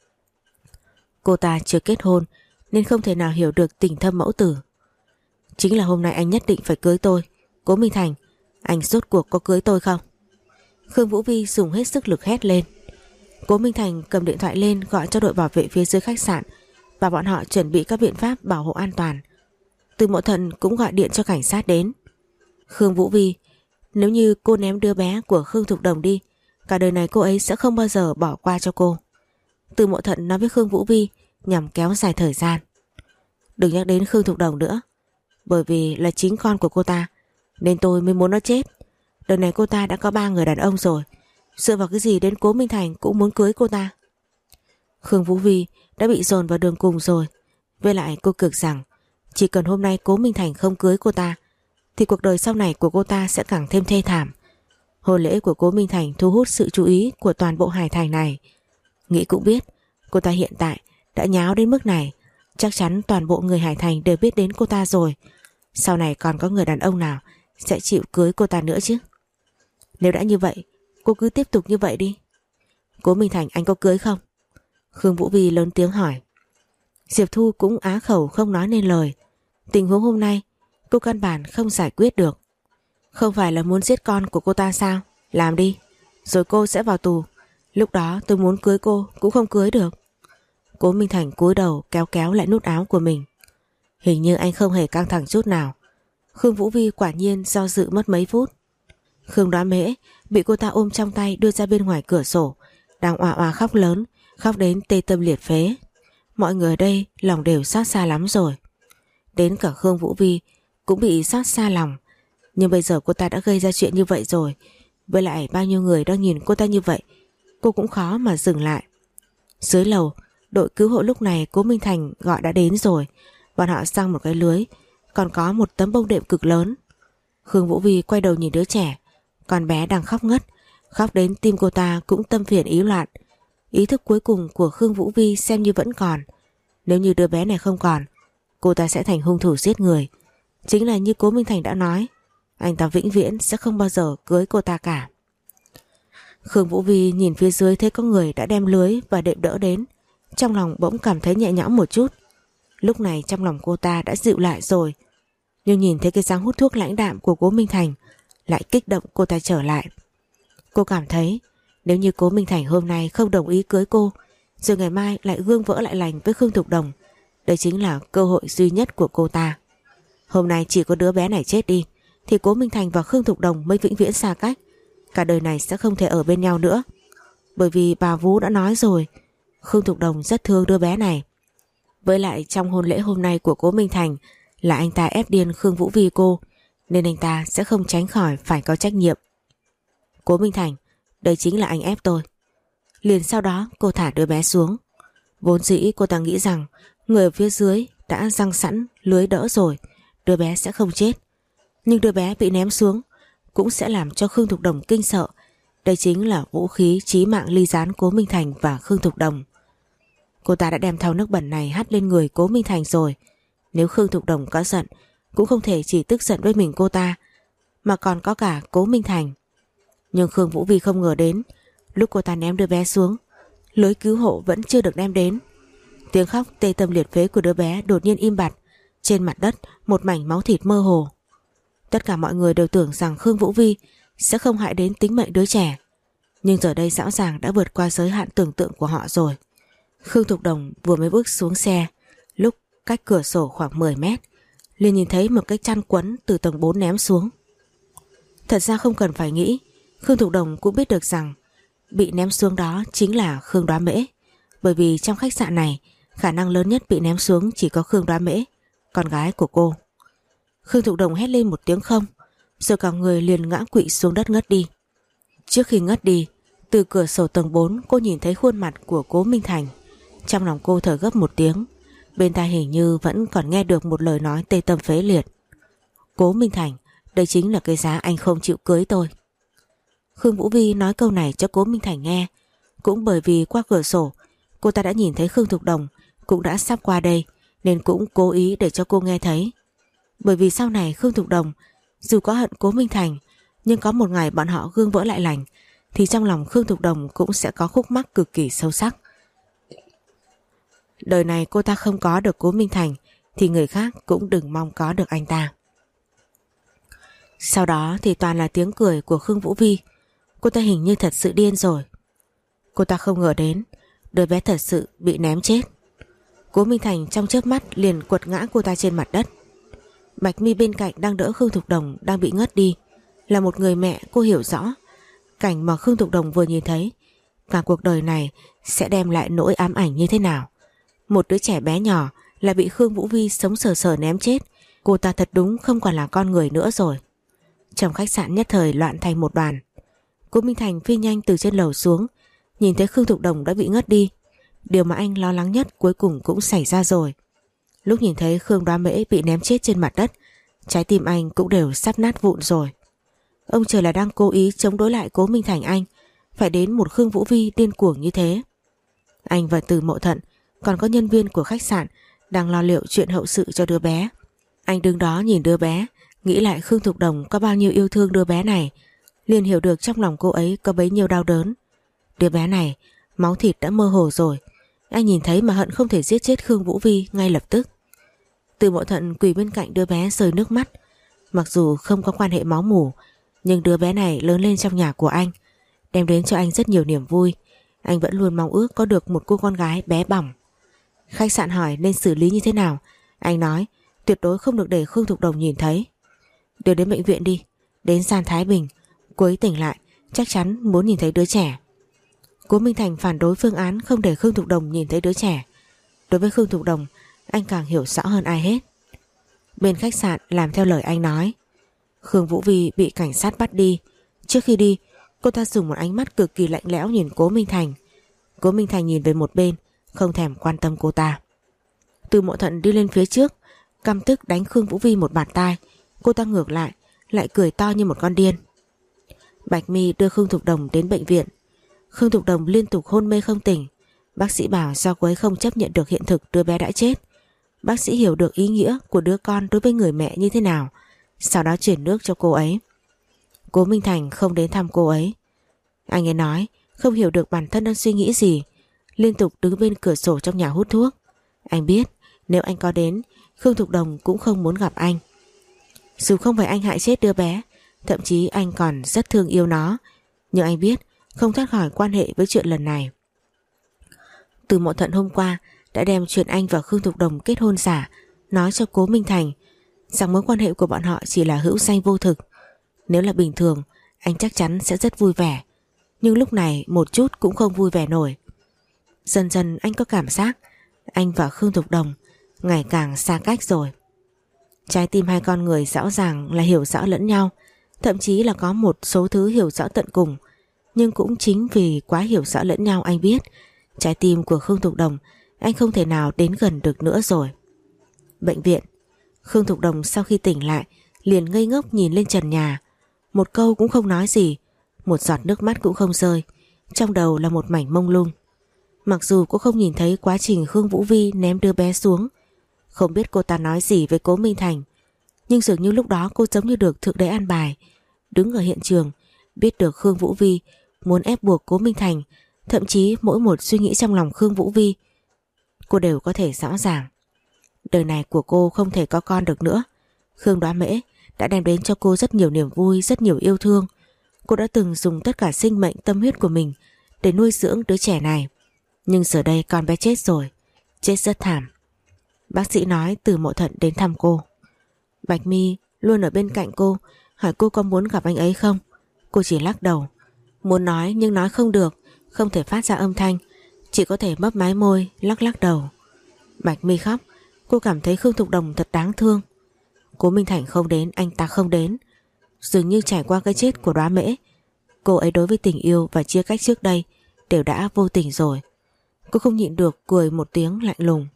Cô ta chưa kết hôn nên không thể nào hiểu được tình thâm mẫu tử. Chính là hôm nay anh nhất định phải cưới tôi. Cố Minh Thành, anh rốt cuộc có cưới tôi không? Khương Vũ Vi dùng hết sức lực hét lên. Cố Minh Thành cầm điện thoại lên gọi cho đội bảo vệ phía dưới khách sạn và bọn họ chuẩn bị các biện pháp bảo hộ an toàn. Từ Mộ Thận cũng gọi điện cho cảnh sát đến. Khương Vũ Vi, nếu như cô ném đứa bé của Khương Thục Đồng đi, cả đời này cô ấy sẽ không bao giờ bỏ qua cho cô. Từ Mộ Thận nói với Khương Vũ Vi nhằm kéo dài thời gian. Đừng nhắc đến Khương Thục Đồng nữa, bởi vì là chính con của cô ta nên tôi mới muốn nó chết. Đời này cô ta đã có ba người đàn ông rồi, dựa vào cái gì đến Cố Minh Thành cũng muốn cưới cô ta. Khương Vũ Vi đã bị dồn vào đường cùng rồi. Với lại cô cực rằng chỉ cần hôm nay Cố Minh Thành không cưới cô ta thì cuộc đời sau này của cô ta sẽ càng thêm thê thảm. Hôn lễ của Cố Minh Thành thu hút sự chú ý của toàn bộ Hải Thành này. Nghĩ cũng biết cô ta hiện tại đã nháo đến mức này, chắc chắn toàn bộ người Hải Thành đều biết đến cô ta rồi. Sau này còn có người đàn ông nào sẽ chịu cưới cô ta nữa chứ? Nếu đã như vậy, cô cứ tiếp tục như vậy đi. Cố Minh Thành anh có cưới không? Khương Vũ Vi lớn tiếng hỏi. Diệp Thu cũng á khẩu không nói nên lời. Tình huống hôm nay cô căn bản không giải quyết được. Không phải là muốn giết con của cô ta sao? Làm đi, rồi cô sẽ vào tù. Lúc đó tôi muốn cưới cô cũng không cưới được. Cố Minh Thành cúi đầu kéo kéo lại nút áo của mình. Hình như anh không hề căng thẳng chút nào. Khương Vũ Vi quả nhiên do dự mất mấy phút. Khương Đoá Mễ bị cô ta ôm trong tay đưa ra bên ngoài cửa sổ, đang òa òa khóc lớn, khóc đến tê tâm liệt phế. Mọi người ở đây lòng đều xót xa lắm rồi. Đến cả Khương Vũ Vi cũng bị xót xa lòng. Nhưng bây giờ cô ta đã gây ra chuyện như vậy rồi, với lại bao nhiêu người đang nhìn cô ta như vậy, cô cũng khó mà dừng lại. Dưới lầu, đội cứu hộ lúc này Cố Minh Thành gọi đã đến rồi. Bọn họ sang một cái lưới, còn có một tấm bông đệm cực lớn. Khương Vũ Vi quay đầu nhìn đứa trẻ, con bé đang khóc ngất, khóc đến tim cô ta cũng tâm phiền ý loạn. Ý thức cuối cùng của Khương Vũ Vi xem như vẫn còn. Nếu như đứa bé này không còn, cô ta sẽ thành hung thủ giết người. Chính là như Cố Minh Thành đã nói, anh ta vĩnh viễn sẽ không bao giờ cưới cô ta cả. Khương Vũ Vi nhìn phía dưới thấy có người đã đem lưới và đệm đỡ đến, trong lòng bỗng cảm thấy nhẹ nhõm một chút. Lúc này trong lòng cô ta đã dịu lại rồi, nhưng nhìn thấy cái dáng hút thuốc lãnh đạm của Cố Minh Thành lại kích động cô ta trở lại. Cô cảm thấy nếu như Cố Minh Thành hôm nay không đồng ý cưới cô, rồi ngày mai lại gương vỡ lại lành với Khương Thục Đồng, đây chính là cơ hội duy nhất của cô ta. Hôm nay chỉ có đứa bé này chết đi thì Cố Minh Thành và Khương Thục Đồng mới vĩnh viễn xa cách, cả đời này sẽ không thể ở bên nhau nữa. Bởi vì bà Vú đã nói rồi, Khương Thục Đồng rất thương đứa bé này. Với lại trong hôn lễ hôm nay của Cố Minh Thành là anh ta ép điên Khương Vũ Vi cô, nên anh ta sẽ không tránh khỏi phải có trách nhiệm. Cố Minh Thành, đây chính là anh ép tôi. Liền sau đó cô thả đứa bé xuống. Vốn dĩ cô ta nghĩ rằng người ở phía dưới đã giăng sẵn lưới đỡ rồi, đứa bé sẽ không chết. Nhưng đứa bé bị ném xuống cũng sẽ làm cho Khương Thục Đồng kinh sợ. Đây chính là vũ khí chí mạng ly gián Cố Minh Thành và Khương Thục Đồng. Cô ta đã đem thau nước bẩn này hắt lên người Cố Minh Thành rồi. Nếu Khương Thục Đồng có giận cũng không thể chỉ tức giận với mình cô ta, mà còn có cả Cố Minh Thành. Nhưng Khương Vũ Vi không ngờ đến, lúc cô ta ném đứa bé xuống, lưới cứu hộ vẫn chưa được đem đến. Tiếng khóc tê tâm liệt phế của đứa bé đột nhiên im bặt. Trên mặt đất một mảnh máu thịt mơ hồ. Tất cả mọi người đều tưởng rằng Khương Vũ Vi sẽ không hại đến tính mệnh đứa trẻ, nhưng giờ đây rõ ràng đã vượt qua giới hạn tưởng tượng của họ rồi. Khương Thục Đồng vừa mới bước xuống xe, lúc cách cửa sổ khoảng mười mét, liền nhìn thấy một cái chăn quấn từ tầng bốn ném xuống. Thật ra không cần phải nghĩ, Khương Thục Đồng cũng biết được rằng bị ném xuống đó chính là Khương Đoá Mễ. Bởi vì trong khách sạn này, khả năng lớn nhất bị ném xuống chỉ có Khương Đoá Mễ, con gái của cô. Khương Thục Đồng hét lên một tiếng không, rồi cả người liền ngã quỵ xuống đất ngất đi. Trước khi ngất đi, từ cửa sổ tầng bốn cô nhìn thấy khuôn mặt của Cố Minh Thành. Trong lòng cô thở gấp một tiếng, bên tai hình như vẫn còn nghe được một lời nói tê tâm phế liệt. Cố Minh Thành, đây chính là cái giá anh không chịu cưới tôi. Khương Vũ Vi nói câu này cho Cố Minh Thành nghe. Cũng bởi vì qua cửa sổ cô ta đã nhìn thấy Khương Thục Đồng cũng đã sắp qua đây, nên cũng cố ý để cho cô nghe thấy. Bởi vì sau này Khương Thục Đồng dù có hận Cố Minh Thành, nhưng có một ngày bọn họ gương vỡ lại lành thì trong lòng Khương Thục Đồng cũng sẽ có khúc mắc cực kỳ sâu sắc. Đời này cô ta không có được Cố Minh Thành thì người khác cũng đừng mong có được anh ta. Sau đó thì toàn là tiếng cười của Khương Vũ Vi. Cô ta hình như thật sự điên rồi. Cô ta không ngờ đến đứa bé thật sự bị ném chết. Cố Minh Thành trong chớp mắt liền quật ngã cô ta trên mặt đất. Bạch Mi bên cạnh đang đỡ Khương Thục Đồng đang bị ngất đi. Là một người mẹ, cô hiểu rõ cảnh mà Khương Thục Đồng vừa nhìn thấy, cả cuộc đời này sẽ đem lại nỗi ám ảnh như thế nào. Một đứa trẻ bé nhỏ lại bị Khương Vũ Vi sống sờ sờ ném chết. Cô ta thật đúng không còn là con người nữa rồi. Trong khách sạn nhất thời loạn thành một đoàn. Cố Minh Thành phi nhanh từ trên lầu xuống, nhìn thấy Khương Thục Đồng đã bị ngất đi. Điều mà anh lo lắng nhất cuối cùng cũng xảy ra rồi. Lúc nhìn thấy Khương Đoá Mễ bị ném chết trên mặt đất, trái tim anh cũng đều sắp nát vụn rồi. Ông trời là đang cố ý chống đối lại Cố Minh Thành anh, phải đến một Khương Vũ Vi điên cuồng như thế. Anh và Từ Mậu Thận còn có nhân viên của khách sạn đang lo liệu chuyện hậu sự cho đứa bé. Anh đứng đó nhìn đứa bé, nghĩ lại Khương Thục Đồng có bao nhiêu yêu thương đứa bé này, liền hiểu được trong lòng cô ấy có bấy nhiêu đau đớn. Đứa bé này máu thịt đã mơ hồ rồi. Anh nhìn thấy mà hận không thể giết chết Khương Vũ Vi ngay lập tức. Từ Mậu Thận quỳ bên cạnh đứa bé rơi nước mắt. Mặc dù không có quan hệ máu mủ, nhưng đứa bé này lớn lên trong nhà của anh, đem đến cho anh rất nhiều niềm vui. Anh vẫn luôn mong ước có được một cô con gái bé bỏng. Khách sạn hỏi nên xử lý như thế nào. Anh nói tuyệt đối không được để Khương Thục Đồng nhìn thấy. Đưa đến bệnh viện đi, đến San Thái Bình. Cô ấy tỉnh lại chắc chắn muốn nhìn thấy đứa trẻ. Cố Minh Thành phản đối phương án không để Khương Thục Đồng nhìn thấy đứa trẻ. Đối với Khương Thục Đồng, anh càng hiểu rõ hơn ai hết. Bên khách sạn làm theo lời anh nói. Khương Vũ Vi bị cảnh sát bắt đi. Trước khi đi, cô ta dùng một ánh mắt cực kỳ lạnh lẽo nhìn Cố Minh Thành. Cố Minh Thành nhìn về một bên, không thèm quan tâm cô ta. Từ Mậu Thận đi lên phía trước, căm tức đánh Khương Vũ Vi một bạt tai. Cô ta ngược lại, lại cười to như một con điên. Bạch Mi đưa Khương Thục Đồng đến bệnh viện. Khương Thục Đồng liên tục hôn mê không tỉnh. Bác sĩ bảo do cô ấy không chấp nhận được hiện thực đứa bé đã chết. Bác sĩ hiểu được ý nghĩa của đứa con đối với người mẹ như thế nào, sau đó chuyển nước cho cô ấy. Cố Minh Thành không đến thăm cô ấy. Anh ấy nói không hiểu được bản thân đang suy nghĩ gì, liên tục đứng bên cửa sổ trong nhà hút thuốc. Anh biết nếu anh có đến, Khương Thục Đồng cũng không muốn gặp anh. Dù không phải anh hại chết đứa bé, thậm chí anh còn rất thương yêu nó, nhưng anh biết không thoát khỏi quan hệ với chuyện lần này. Từ Mậu Thận hôm qua đã đem chuyện anh và Khương Thục Đồng kết hôn giả nói cho Cố Minh Thành, rằng mối quan hệ của bọn họ chỉ là hữu danh vô thực. Nếu là bình thường, anh chắc chắn sẽ rất vui vẻ, nhưng lúc này một chút cũng không vui vẻ nổi. Dần dần anh có cảm giác anh và Khương Thục Đồng ngày càng xa cách rồi. Trái tim hai con người rõ ràng là hiểu rõ lẫn nhau, thậm chí là có một số thứ hiểu rõ tận cùng. Nhưng cũng chính vì quá hiểu rõ lẫn nhau, anh biết trái tim của Khương Thục Đồng anh không thể nào đến gần được nữa rồi. Bệnh viện, Khương Thục Đồng sau khi tỉnh lại liền ngây ngốc nhìn lên trần nhà, một câu cũng không nói gì, một giọt nước mắt cũng không rơi, trong đầu là một mảnh mông lung. Mặc dù cô không nhìn thấy quá trình Khương Vũ Vi ném đứa bé xuống, không biết cô ta nói gì với Cố Minh Thành, nhưng dường như lúc đó cô giống như được thượng đế an bài, đứng ở hiện trường, biết được Khương Vũ Vi muốn ép buộc Cố Minh Thành, thậm chí mỗi một suy nghĩ trong lòng Khương Vũ Vi cô đều có thể rõ ràng. Đời này của cô không thể có con được nữa. Khương Đoá Mễ đã đem đến cho cô rất nhiều niềm vui, rất nhiều yêu thương. Cô đã từng dùng tất cả sinh mệnh tâm huyết của mình để nuôi dưỡng đứa trẻ này, nhưng giờ đây con bé chết rồi, chết rất thảm. Bác sĩ nói Từ Mậu Thận đến thăm cô. Bạch Mi luôn ở bên cạnh cô, hỏi cô có muốn gặp anh ấy không. Cô chỉ lắc đầu. Muốn nói nhưng nói không được, không thể phát ra âm thanh, chỉ có thể mấp mái môi, lắc lắc đầu. Bạch Mi khóc. Cô cảm thấy Khương Thục Đồng thật đáng thương. Cố Minh Thành không đến, anh ta không đến. Dường như trải qua cái chết của Đoá Mễ, cô ấy đối với tình yêu và chia cách trước đây đều đã vô tình rồi. Cô không nhịn được cười một tiếng lạnh lùng.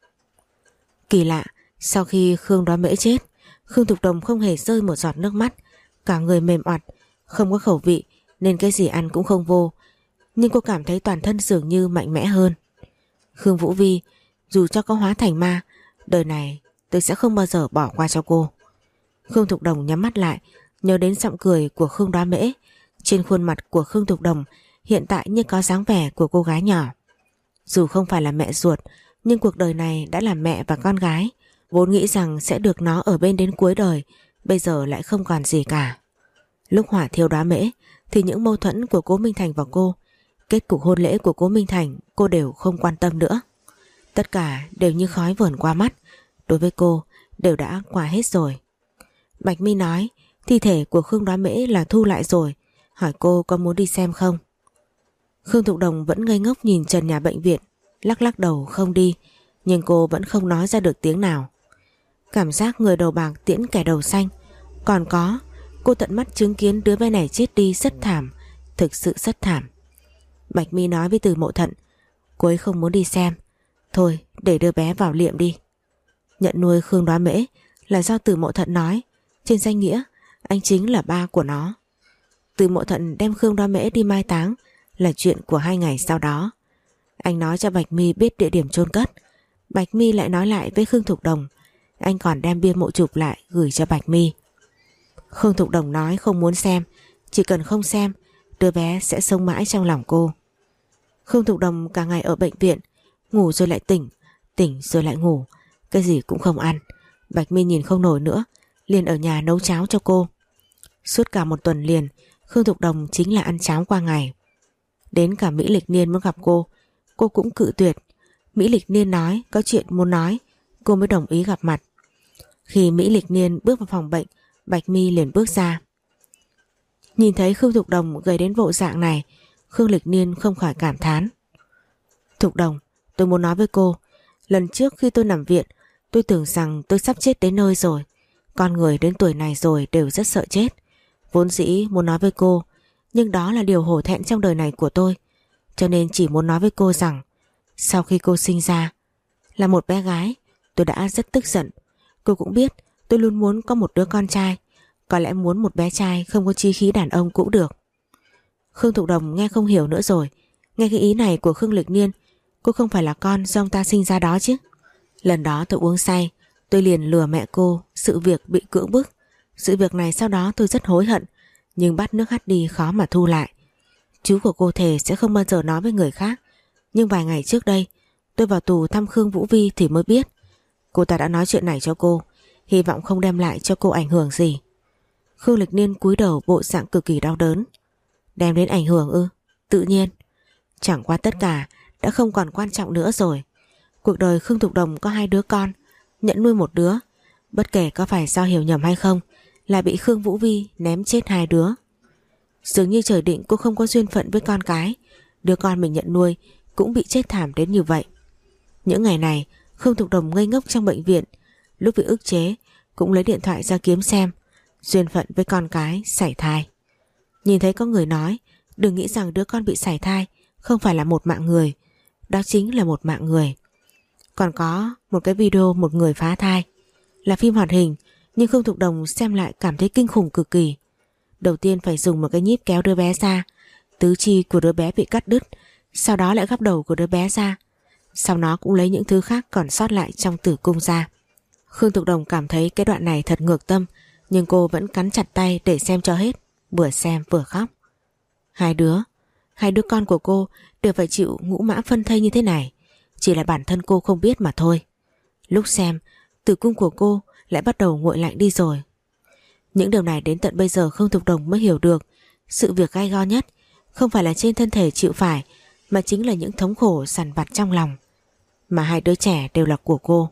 Kỳ lạ, sau khi Khương Đoá Mễ chết, Khương Thục Đồng không hề rơi một giọt nước mắt, cả người mềm oặt, không có khẩu vị nên cái gì ăn cũng không vô, nhưng cô cảm thấy toàn thân dường như mạnh mẽ hơn. Khương Vũ Vi, dù cho có hóa thành ma, đời này tôi sẽ không bao giờ bỏ qua cho cô. Khương Thục Đồng nhắm mắt lại, nhớ đến giọng cười của Khương Đoá Mễ, Trên khuôn mặt của Khương Thục Đồng hiện tại như có dáng vẻ của cô gái nhỏ. Dù không phải là mẹ ruột, nhưng cuộc đời này đã là mẹ và con gái, vốn nghĩ rằng sẽ được nó ở bên đến cuối đời, bây giờ lại không còn gì cả. Lúc hỏa thiêu Đóa Mễ thì những mâu thuẫn của Cố Minh Thành và cô, kết cục hôn lễ của Cố Minh Thành cô đều không quan tâm nữa. Tất cả đều như khói vờn qua mắt, đối với cô đều đã qua hết rồi. Bạch Mi nói thi thể của Khương Đóa Mễ là thu lại rồi, hỏi cô có muốn đi xem không. Khương Thục Đồng vẫn ngây ngốc nhìn trần nhà bệnh viện, lắc lắc đầu không đi, nhưng cô vẫn không nói ra được tiếng nào. Cảm giác người đầu bạc tiễn kẻ đầu xanh. Còn có, cô tận mắt chứng kiến đứa bé này chết đi rất thảm, thực sự rất thảm. Bạch Mi nói với Từ Mộ Thận, cô ấy không muốn đi xem, thôi để đưa bé vào liệm đi. Nhận nuôi Khương Đóa Mễ là do Từ Mộ Thận nói, trên danh nghĩa anh chính là ba của nó. Từ Mộ Thận đem Khương Đóa Mễ đi mai táng là chuyện của hai ngày sau đó. Anh nói cho Bạch Mi biết địa điểm chôn cất. Bạch Mi lại nói lại với Khương Thục Đồng. Anh còn đem bia mộ chụp lại gửi cho Bạch Mi. Khương Thục Đồng nói không muốn xem, chỉ cần không xem, đứa bé sẽ sống mãi trong lòng cô. Khương Thục Đồng cả ngày ở bệnh viện, ngủ rồi lại tỉnh, tỉnh rồi lại ngủ, cái gì cũng không ăn. Bạch Mi nhìn không nổi nữa, liền ở nhà nấu cháo cho cô. Suốt cả một tuần liền, Khương Thục Đồng chính là ăn cháo qua ngày. Đến cả Mỹ Lịch Niên muốn gặp cô, cô cũng cự tuyệt. Mỹ Lịch Niên nói có chuyện muốn nói, cô mới đồng ý gặp mặt. Khi Mỹ Lịch Niên bước vào phòng bệnh, Bạch Mi liền bước ra. Nhìn thấy Khương Thục Đồng gầy đến bộ dạng này, Khương Lịch Niên không khỏi cảm thán. Thục Đồng, tôi muốn nói với cô, lần trước khi tôi nằm viện, tôi tưởng rằng tôi sắp chết đến nơi rồi. Con người đến tuổi này rồi đều rất sợ chết. Vốn dĩ muốn nói với cô, nhưng đó là điều hổ thẹn trong đời này của tôi. Cho nên chỉ muốn nói với cô rằng, sau khi cô sinh ra là một bé gái, tôi đã rất tức giận. Cô cũng biết tôi luôn muốn có một đứa con trai, có lẽ muốn một bé trai không có chí khí đàn ông cũng được. Khương Thục Đồng nghe không hiểu nữa rồi. Nghe cái ý này của Khương Lịch Niên, cô không phải là con do ông ta sinh ra đó chứ. Lần đó tôi uống say, tôi liền lừa mẹ cô, sự việc bị cưỡng bức. Sự việc này sau đó tôi rất hối hận, nhưng bắt nước hắt đi khó mà thu lại. Chú của cô thề sẽ không bao giờ nói với người khác. Nhưng vài ngày trước đây, tôi vào tù thăm Khương Vũ Vi thì mới biết cô ta đã nói chuyện này cho cô, hy vọng không đem lại cho cô ảnh hưởng gì. Khương Lịch Niên cúi đầu bộ dạng cực kỳ đau đớn. Đem đến ảnh hưởng ư? Tự nhiên. Chẳng qua tất cả đã không còn quan trọng nữa rồi. Cuộc đời Khương Thục Đồng có hai đứa con, nhận nuôi một đứa, bất kể có phải do hiểu nhầm hay không, là bị Khương Vũ Vi ném chết hai đứa. Dường như trời định cô không có duyên phận với con cái, đứa con mình nhận nuôi cũng bị chết thảm đến như vậy. Những ngày này Khương Thục Đồng ngây ngốc trong bệnh viện, lúc bị ức chế cũng lấy điện thoại ra kiếm xem duyên phận với con cái sảy thai. Nhìn thấy có người nói đừng nghĩ rằng đứa con bị sảy thai không phải là một mạng người, đó chính là một mạng người. Còn có một cái video một người phá thai, là phim hoạt hình, nhưng Khương Thục Đồng xem lại cảm thấy kinh khủng cực kỳ. Đầu tiên phải dùng một cái nhíp kéo đứa bé ra, tứ chi của đứa bé bị cắt đứt, sau đó lại gắp đầu của đứa bé ra, sau đó cũng lấy những thứ khác còn sót lại trong tử cung ra. Khương Thục Đồng cảm thấy cái đoạn này thật ngược tâm, nhưng cô vẫn cắn chặt tay để xem cho hết, vừa xem vừa khóc. Hai đứa, hai đứa con của cô đều phải chịu ngũ mã phân thây như thế này, chỉ là bản thân cô không biết mà thôi. Lúc xem, tử cung của cô lại bắt đầu nguội lạnh đi rồi. Những điều này đến tận bây giờ Khương Thục Đồng mới hiểu được, sự việc gai go nhất không phải là trên thân thể chịu phải, mà chính là những thống khổ sằn vặt trong lòng. Mà hai đứa trẻ đều là của cô.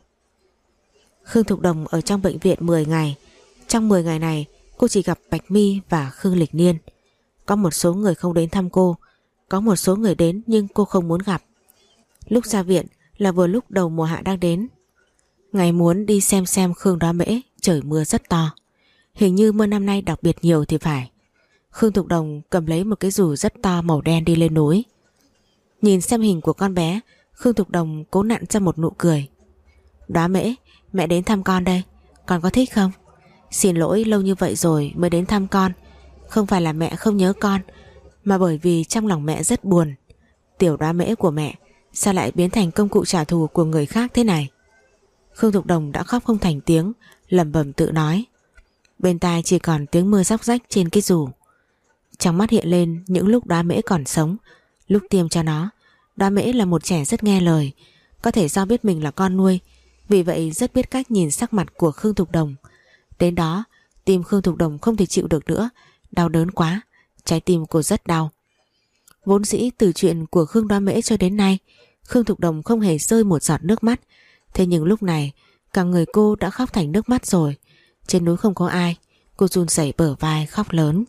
Khương Thục Đồng ở trong bệnh viện mười ngày. Trong mười ngày này cô chỉ gặp Bạch Mi và Khương Lịch Niên. Có một số người không đến thăm cô, có một số người đến nhưng cô không muốn gặp. Lúc ra viện là vừa lúc đầu mùa hạ đang đến. Ngày muốn đi xem xem Khương Đóa Mễ, trời mưa rất to. Hình như mưa năm nay đặc biệt nhiều thì phải. Khương Thục Đồng cầm lấy một cái dù rất to màu đen đi lên núi. Nhìn xem hình của con bé, Khương Thục Đồng cố nặn ra một nụ cười. Đóa Mễ, mẹ đến thăm con đây, con có thích không? Xin lỗi lâu như vậy rồi mới đến thăm con. Không phải là mẹ không nhớ con, mà bởi vì trong lòng mẹ rất buồn. Tiểu Đóa Mễ của mẹ sao lại biến thành công cụ trả thù của người khác thế này? Khương Thục Đồng đã khóc không thành tiếng, lẩm bẩm tự nói. Bên tai chỉ còn tiếng mưa róc rách trên cái dù. Trong mắt hiện lên những lúc Đoá Mễ còn sống, lúc tiêm cho nó. Đoá Mễ là một trẻ rất nghe lời, có thể do biết mình là con nuôi, vì vậy rất biết cách nhìn sắc mặt của Khương Thục Đồng. Đến đó, tim Khương Thục Đồng không thể chịu được nữa, đau đớn quá, trái tim cô rất đau. Vốn dĩ từ chuyện của Khương Đoá Mễ cho đến nay, Khương Thục Đồng không hề rơi một giọt nước mắt. Thế nhưng lúc này, cả người cô đã khóc thành nước mắt rồi. Trên núi không có ai, cô run rẩy bờ vai khóc lớn.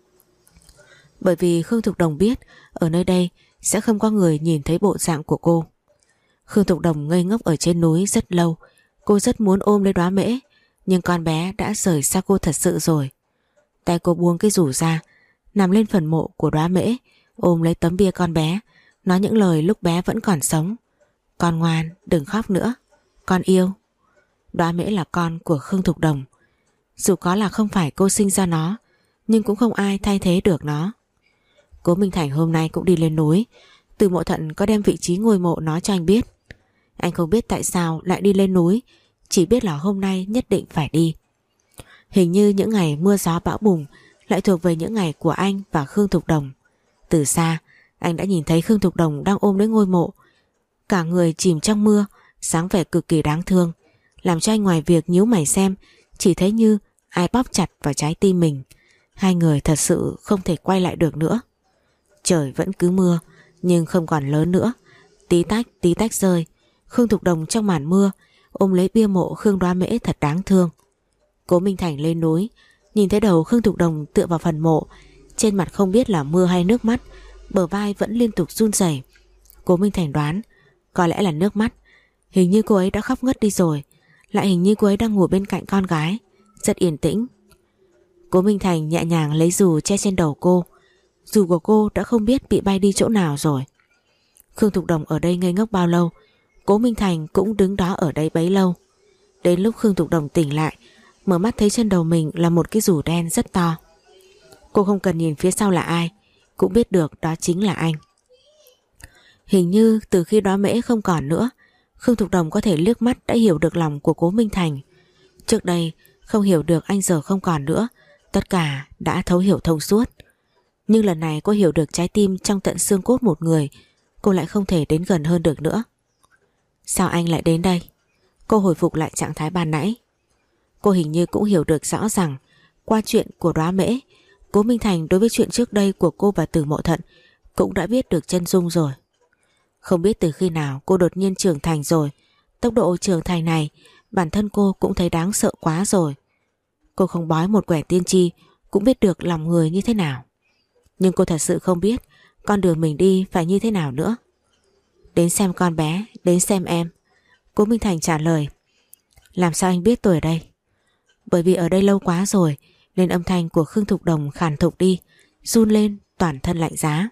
Bởi vì Khương Thục Đồng biết ở nơi đây sẽ không có người nhìn thấy bộ dạng của cô. Khương Thục Đồng ngây ngốc ở trên núi rất lâu. Cô rất muốn ôm lấy Đoá Mễ, nhưng con bé đã rời xa cô thật sự rồi. Tay cô buông cái rủ ra, nằm lên phần mộ của Đoá Mễ, ôm lấy tấm bia con bé, nói những lời lúc bé vẫn còn sống. Con ngoan, đừng khóc nữa, con yêu. Đoá Mễ là con của Khương Thục Đồng. Dù có là không phải cô sinh ra nó, nhưng cũng không ai thay thế được nó. Cố Minh Thành hôm nay cũng đi lên núi. Từ Mộ Thận có đem vị trí ngôi mộ nói cho anh biết. Anh không biết tại sao lại đi lên núi, chỉ biết là hôm nay nhất định phải đi. Hình như những ngày mưa gió bão bùng lại thuộc về những ngày của anh và Khương Thục Đồng. Từ xa, anh đã nhìn thấy Khương Thục Đồng đang ôm lấy ngôi mộ, cả người chìm trong mưa, dáng vẻ cực kỳ đáng thương, làm cho anh ngoài việc nhíu mày xem, chỉ thấy như ai bóp chặt vào trái tim mình. Hai người thật sự không thể quay lại được nữa. Trời vẫn cứ mưa, nhưng không còn lớn nữa. Tí tách tí tách rơi. Khương Thục Đồng trong màn mưa ôm lấy bia mộ Khương Đoá Mễ thật đáng thương. Cố Minh Thành lên núi, nhìn thấy đầu Khương Thục Đồng tựa vào phần mộ, trên mặt không biết là mưa hay nước mắt, bờ vai vẫn liên tục run rẩy. Cố Minh Thành đoán có lẽ là nước mắt. Hình như cô ấy đã khóc ngất đi rồi, lại hình như cô ấy đang ngồi bên cạnh con gái, rất yên tĩnh. Cố Minh Thành nhẹ nhàng lấy dù che trên đầu cô. Dù của cô đã không biết bị bay đi chỗ nào rồi. Khương Thục Đồng ở đây ngây ngốc bao lâu, Cố Minh Thành cũng đứng đó ở đây bấy lâu. Đến lúc Khương Thục Đồng tỉnh lại, mở mắt thấy trên đầu mình là một cái dù đen rất to. Cô không cần nhìn phía sau là ai, cũng biết được đó chính là anh. Hình như từ khi Đoá Mễ không còn nữa, Khương Thục Đồng có thể liếc mắt đã hiểu được lòng của Cố Minh Thành. Trước đây không hiểu được anh giờ không còn nữa, tất cả đã thấu hiểu thông suốt. Nhưng lần này cô hiểu được trái tim trong tận xương cốt một người, cô lại không thể đến gần hơn được nữa. Sao anh lại đến đây? Cô hồi phục lại trạng thái ban nãy. Cô hình như cũng hiểu được rõ rằng qua chuyện của Đoá Mễ, Cố Minh Thành đối với chuyện trước đây của cô và Từ Mộ Thận cũng đã biết được chân dung rồi. Không biết từ khi nào cô đột nhiên trưởng thành rồi. Tốc độ trưởng thành này bản thân cô cũng thấy đáng sợ quá rồi. Cô không bói một quẻ tiên tri cũng biết được lòng người như thế nào. Nhưng cô thật sự không biết con đường mình đi phải như thế nào nữa. Đến xem con bé, đến xem em. Cố Minh Thành trả lời. Làm sao anh biết tôi ở đây? Bởi vì ở đây lâu quá rồi, nên âm thanh của Khương Thục Đồng khàn thục đi, run lên toàn thân lạnh giá.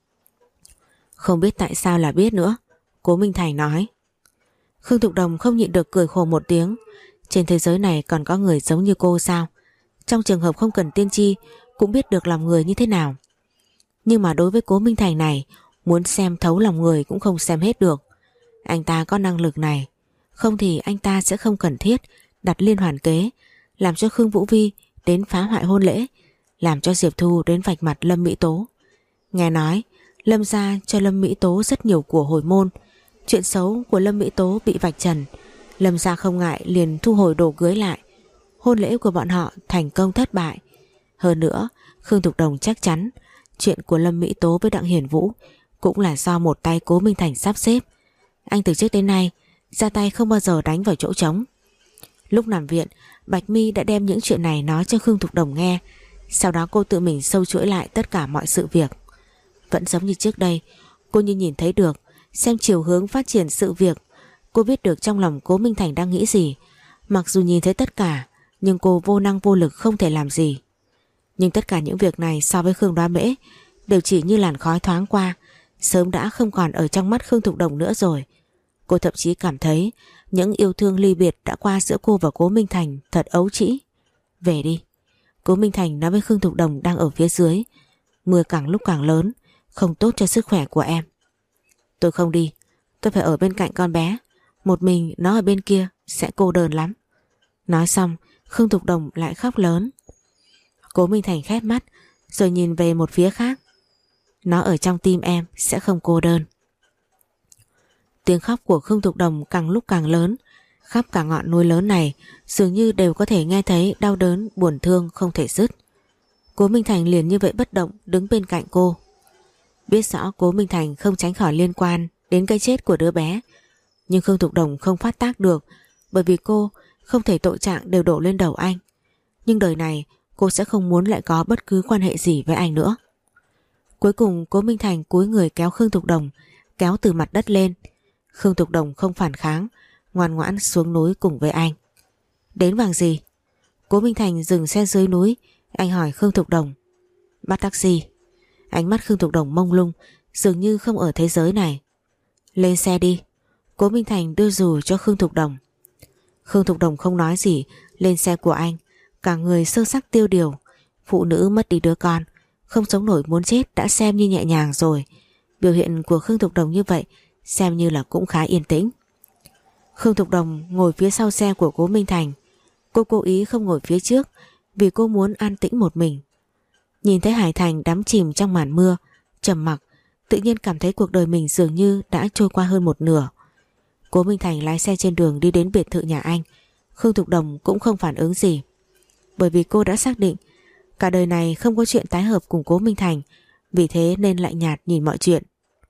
Không biết tại sao là biết nữa, Cố Minh Thành nói. Khương Thục Đồng không nhịn được cười khổ một tiếng. Trên thế giới này còn có người giống như cô sao? Trong trường hợp không cần tiên tri cũng biết được lòng người như thế nào. Nhưng mà đối với Cố Minh Thành này, muốn xem thấu lòng người cũng không xem hết được. Anh ta có năng lực này, không thì anh ta sẽ không cần thiết đặt liên hoàn kế, làm cho Khương Vũ Vi đến phá hoại hôn lễ, làm cho Diệp Thu đến vạch mặt Lâm Mỹ Tố. Nghe nói Lâm gia cho Lâm Mỹ Tố rất nhiều của hồi môn. Chuyện xấu của Lâm Mỹ Tố bị vạch trần, Lâm gia không ngại liền thu hồi đồ cưới lại. Hôn lễ của bọn họ thành công thất bại. Hơn nữa, Khương Thục Đồng chắc chắn chuyện của Lâm Mỹ Tố với Đặng Hiền Vũ cũng là do một tay Cố Minh Thành sắp xếp. Anh từ trước đến nay ra tay không bao giờ đánh vào chỗ trống. Lúc nằm viện, Bạch My đã đem những chuyện này nói cho Khương Thục Đồng nghe. Sau đó cô tự mình sâu chuỗi lại tất cả mọi sự việc. Vẫn giống như trước đây, cô như nhìn thấy được, xem chiều hướng phát triển sự việc. Cô biết được trong lòng Cố Minh Thành đang nghĩ gì. Mặc dù nhìn thấy tất cả, nhưng cô vô năng vô lực không thể làm gì. Nhưng tất cả những việc này so với Khương Đoá Mễ đều chỉ như làn khói thoáng qua, sớm đã không còn ở trong mắt Khương Thục Đồng nữa rồi. Cô thậm chí cảm thấy những yêu thương ly biệt đã qua giữa cô và Cố Minh Thành thật ấu trĩ. Về đi. Cố Minh Thành nói với Khương Thục Đồng đang ở phía dưới. Mưa càng lúc càng lớn, không tốt cho sức khỏe của em. Tôi không đi, tôi phải ở bên cạnh con bé. Một mình nó ở bên kia sẽ cô đơn lắm. Nói xong, Khương Thục Đồng lại khóc lớn. Cố Minh Thành khép mắt, rồi nhìn về một phía khác. Nó ở trong tim em sẽ không cô đơn. Tiếng khóc của Khương Thục Đồng càng lúc càng lớn, khắp cả ngọn núi lớn này dường như đều có thể nghe thấy đau đớn buồn thương không thể dứt. Cố Minh Thành liền như vậy bất động đứng bên cạnh cô. Biết rõ Cố Minh Thành không tránh khỏi liên quan đến cái chết của đứa bé, nhưng Khương Thục Đồng không phát tác được, bởi vì cô không thể tội trạng đều đổ lên đầu anh. Nhưng đời này cô sẽ không muốn lại có bất cứ quan hệ gì với anh nữa. Cuối cùng Cố Minh Thành cúi người kéo Khương Thục Đồng, kéo từ mặt đất lên. Khương Thục Đồng không phản kháng, ngoan ngoãn xuống núi cùng với anh. Đến bằng gì? Cố Minh Thành dừng xe dưới núi. Anh hỏi Khương Thục Đồng. Bắt taxi. Ánh mắt Khương Thục Đồng mông lung, dường như không ở thế giới này. Lên xe đi. Cố Minh Thành đưa dù cho Khương Thục Đồng. Khương Thục Đồng không nói gì, lên xe của anh, cả người sơ sắc tiêu điều. Phụ nữ mất đi đứa con, không sống nổi muốn chết đã xem như nhẹ nhàng rồi. Biểu hiện của Khương Thục Đồng như vậy xem như là cũng khá yên tĩnh. Khương Thục Đồng ngồi phía sau xe của Cố Minh Thành. Cô cố ý không ngồi phía trước vì cô muốn an tĩnh một mình. Nhìn thấy Hải Thành đắm chìm trong màn mưa, trầm mặc, tự nhiên cảm thấy cuộc đời mình dường như đã trôi qua hơn một nửa. Cố Minh Thành lái xe trên đường đi đến biệt thự nhà anh. Khương Thục Đồng cũng không phản ứng gì, bởi vì cô đã xác định cả đời này không có chuyện tái hợp cùng Cố Minh Thành, vì thế nên lạnh nhạt nhìn mọi chuyện.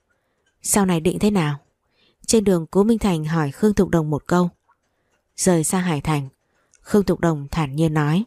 Sau này định thế nào? Trên đường Cố Minh Thành hỏi Khương Thục Đồng một câu. Rời xa Hải Thành. Khương Thục Đồng thản nhiên nói.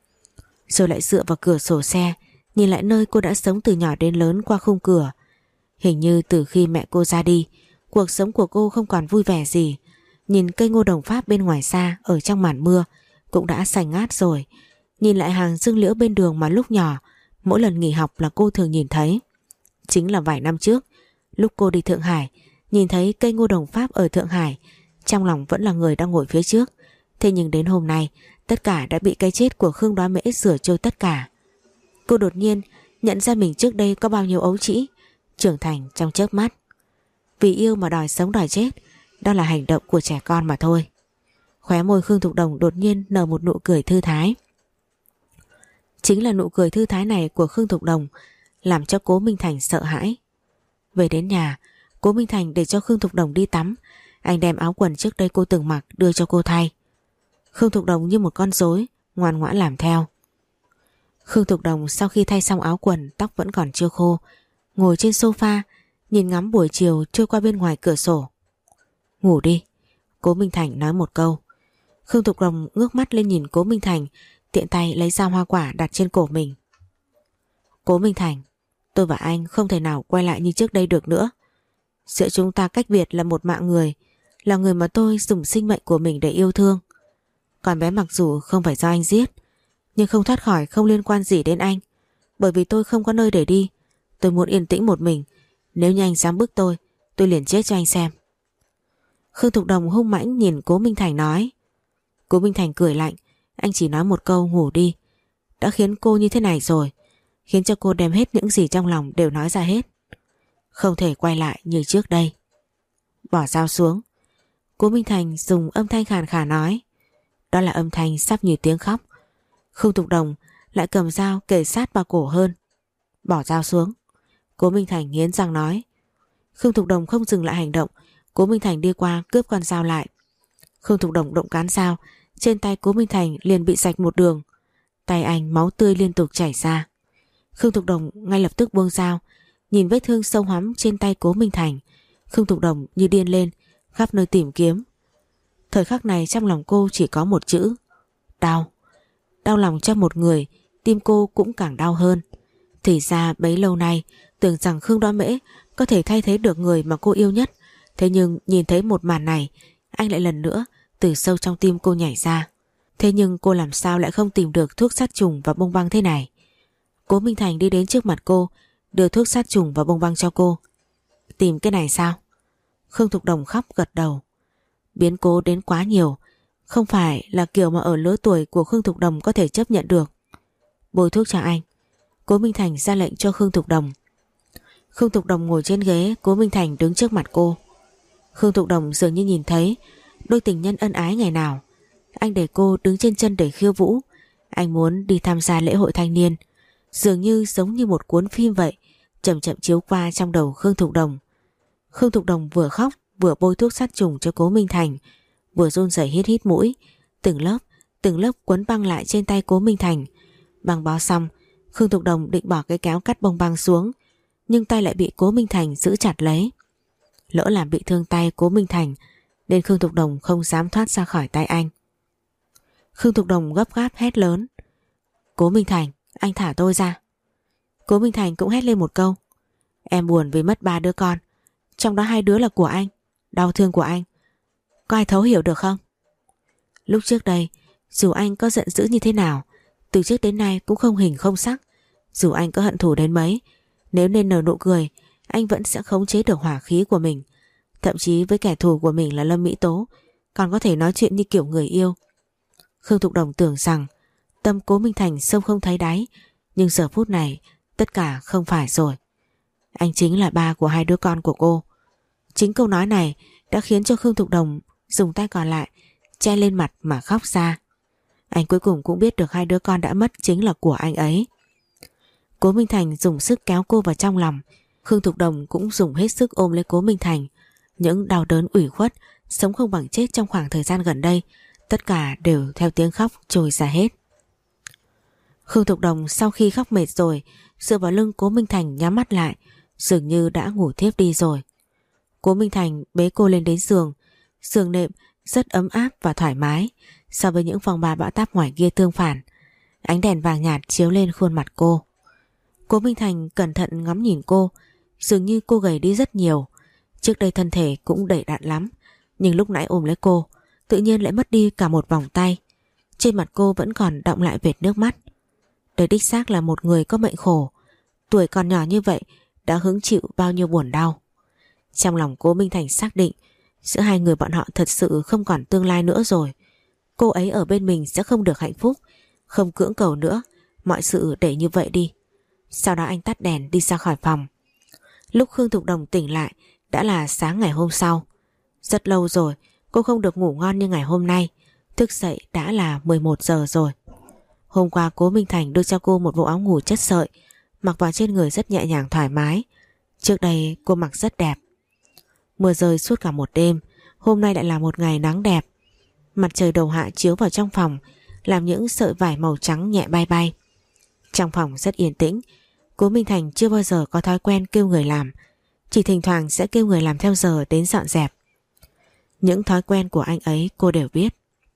Rồi lại dựa vào cửa sổ xe, nhìn lại nơi cô đã sống từ nhỏ đến lớn qua khung cửa. Hình như từ khi mẹ cô ra đi, cuộc sống của cô không còn vui vẻ gì. Nhìn cây ngô đồng Pháp bên ngoài xa ở trong màn mưa cũng đã xanh ngát rồi. Nhìn lại hàng dương liễu bên đường mà lúc nhỏ mỗi lần nghỉ học là cô thường nhìn thấy. Chính là vài năm trước, lúc cô đi Thượng Hải, nhìn thấy cây ngô đồng Pháp ở Thượng Hải, trong lòng vẫn là người đang ngồi phía trước. Thế nhưng đến hôm nay, tất cả đã bị cái chết của Khương Đoá Mễ rửa trôi tất cả. Cô đột nhiên nhận ra mình trước đây có bao nhiêu ấu trĩ, trưởng thành trong chớp mắt. Vì yêu mà đòi sống đòi chết, đó là hành động của trẻ con mà thôi. Khóe môi Khương Thục Đồng đột nhiên nở một nụ cười thư thái. Chính là nụ cười thư thái này của Khương Thục Đồng làm cho Cố Minh Thành sợ hãi. Về đến nhà, Cố Minh Thành để cho Khương Thục Đồng đi tắm. Anh đem áo quần trước đây cô từng mặc đưa cho cô thay. Khương Thục Đồng như một con rối ngoan ngoãn làm theo. Khương Thục Đồng sau khi thay xong áo quần, tóc vẫn còn chưa khô, ngồi trên sofa nhìn ngắm buổi chiều trôi qua bên ngoài cửa sổ. Ngủ đi, Cố Minh Thành nói một câu. Khương Thục Đồng ngước mắt lên nhìn Cố Minh Thành, tiện tay lấy dao hoa quả đặt trên cổ mình. Cố Minh Thành, tôi và anh không thể nào quay lại như trước đây được nữa. Giữa chúng ta cách biệt là một mạng người, là người mà tôi dùng sinh mệnh của mình để yêu thương. Còn bé mặc dù không phải do anh giết, nhưng không thoát khỏi không liên quan gì đến anh. Bởi vì tôi không có nơi để đi, tôi muốn yên tĩnh một mình. Nếu như anh dám bức tôi, tôi liền chết cho anh xem. Khương Thục Đồng hung mãnh nhìn Cố Minh Thành nói. Cố Minh Thành cười lạnh. Anh chỉ nói một câu ngủ đi đã khiến cô như thế này rồi, khiến cho cô đem hết những gì trong lòng đều nói ra hết. Không thể quay lại như trước đây. Bỏ dao xuống. Cố Minh Thành dùng âm thanh khàn khàn nói. Đó là âm thanh sắp như tiếng khóc. Khương Thục Đồng lại cầm dao kề sát vào cổ hơn. Bỏ dao xuống. Cố Minh Thành nghiến răng nói. Khương Thục Đồng không dừng lại hành động. Cố Minh Thành đi qua cướp con dao lại. Khương Thục Đồng động cán dao, trên tay Cố Minh Thành liền bị rạch một đường. Tay anh máu tươi liên tục chảy ra. Khương Thục Đồng ngay lập tức buông dao, nhìn vết thương sâu hoắm trên tay Cố Minh Thành. Khương Thục Đồng như điên lên, khắp nơi tìm kiếm. Thời khắc này trong lòng cô chỉ có một chữ: đau. Đau lòng cho một người, tim cô cũng càng đau hơn. Thì ra bấy lâu nay tưởng rằng Khương Đoá Mễ có thể thay thế được người mà cô yêu nhất. Thế nhưng nhìn thấy một màn này, anh lại lần nữa từ sâu trong tim cô nhảy ra. Thế nhưng cô làm sao lại không tìm được thuốc sát trùng và bông băng thế này? Cố Minh Thành đi đến trước mặt cô, đưa thuốc sát trùng và bông băng cho cô. Tìm cái này sao? Khương Thục Đồng khóc gật đầu. Biến cố đến quá nhiều, không phải là kiểu mà ở lứa tuổi của Khương Thục Đồng có thể chấp nhận được. Bôi thuốc cho anh. Cố Minh Thành ra lệnh cho Khương Thục Đồng. Khương Thục Đồng ngồi trên ghế, Cố Minh Thành đứng trước mặt cô. Khương Thục Đồng dường như nhìn thấy đôi tình nhân ân ái ngày nào. Anh để cô đứng trên chân để khiêu vũ. Anh muốn đi tham gia lễ hội thanh niên. dường như giống như một cuốn phim vậy, chậm chậm chiếu qua trong đầu Khương Thục Đồng. Khương Thục Đồng vừa khóc vừa bôi thuốc sát trùng cho Cố Minh Thành, vừa run rẩy hít hít mũi, từng lớp từng lớp quấn băng lại trên tay Cố Minh Thành. Băng bó xong, Khương Thục Đồng định bỏ cái kéo cắt bông băng xuống, nhưng tay lại bị Cố Minh Thành giữ chặt lấy. Lỡ làm bị thương tay Cố Minh Thành nên Khương Thục Đồng không dám thoát ra khỏi tay anh. Khương Thục Đồng gấp gáp hét lớn: Cố Minh Thành, anh thả tôi ra. Cố Minh Thành cũng hét lên một câu: Em buồn vì mất ba đứa con, trong đó hai đứa là của anh, đau thương của anh, có ai thấu hiểu được không? Lúc trước đây, dù anh có giận dữ như thế nào, từ trước đến nay cũng không hình không sắc. Dù anh có hận thù đến mấy, nếu nên nở nụ cười, anh vẫn sẽ khống chế được hỏa khí của mình. Thậm chí với kẻ thù của mình là Lâm Mỹ Tố, còn có thể nói chuyện như kiểu người yêu. Khương Thục Đồng tưởng rằng tâm Cố Minh Thành sâu không thấy đáy, nhưng giờ phút này tất cả không phải rồi. Anh chính là ba của hai đứa con của cô. Chính câu nói này đã khiến cho Khương Thục Đồng dùng tay còn lại che lên mặt mà khóc ra. Anh cuối cùng cũng biết được hai đứa con đã mất chính là của anh ấy. Cố Minh Thành dùng sức kéo cô vào trong lòng. Khương Thục Đồng cũng dùng hết sức ôm lấy Cố Minh Thành. Những đau đớn ủy khuất, sống không bằng chết trong khoảng thời gian gần đây, tất cả đều theo tiếng khóc trôi ra hết. Khương Thục Đồng sau khi khóc mệt rồi, dựa vào lưng Cố Minh Thành nhắm mắt lại, dường như đã ngủ thiếp đi rồi. Cố Minh Thành bế cô lên đến giường. Giường nệm rất ấm áp và thoải mái so với những phòng bà bão táp ngoài kia tương phản. Ánh đèn vàng nhạt chiếu lên khuôn mặt cô. Cố Minh Thành cẩn thận ngắm nhìn cô, dường như cô gầy đi rất nhiều. Trước đây thân thể cũng đầy đặn lắm, nhưng lúc nãy ôm lấy cô, tự nhiên lại mất đi cả một vòng tay. Trên mặt cô vẫn còn đọng lại vệt nước mắt. Đây đích xác là một người có mệnh khổ. Tuổi còn nhỏ như vậy đã hứng chịu bao nhiêu buồn đau. Trong lòng Cố Minh Thành xác định giữa hai người bọn họ thật sự không còn tương lai nữa rồi. Cô ấy ở bên mình sẽ không được hạnh phúc, không cưỡng cầu nữa, mọi sự để như vậy đi. Sau đó anh tắt đèn đi ra khỏi phòng. Lúc Khương Thục Đồng tỉnh lại đã là sáng ngày hôm sau. Rất lâu rồi cô không được ngủ ngon như ngày hôm nay. Thức dậy đã là mười một giờ rồi. Hôm qua Cố Minh Thành đưa cho cô một bộ áo ngủ chất sợi, mặc vào trên người rất nhẹ nhàng thoải mái. Trước đây cô mặc rất đẹp. Mưa rơi suốt cả một đêm, hôm nay lại là một ngày nắng đẹp. Mặt trời đầu hạ chiếu vào trong phòng, làm những sợi vải màu trắng nhẹ bay bay. Trong phòng rất yên tĩnh. Cố Minh Thành chưa bao giờ có thói quen kêu người làm, chỉ thỉnh thoảng sẽ kêu người làm theo giờ đến dọn dẹp. Những thói quen của anh ấy cô đều biết.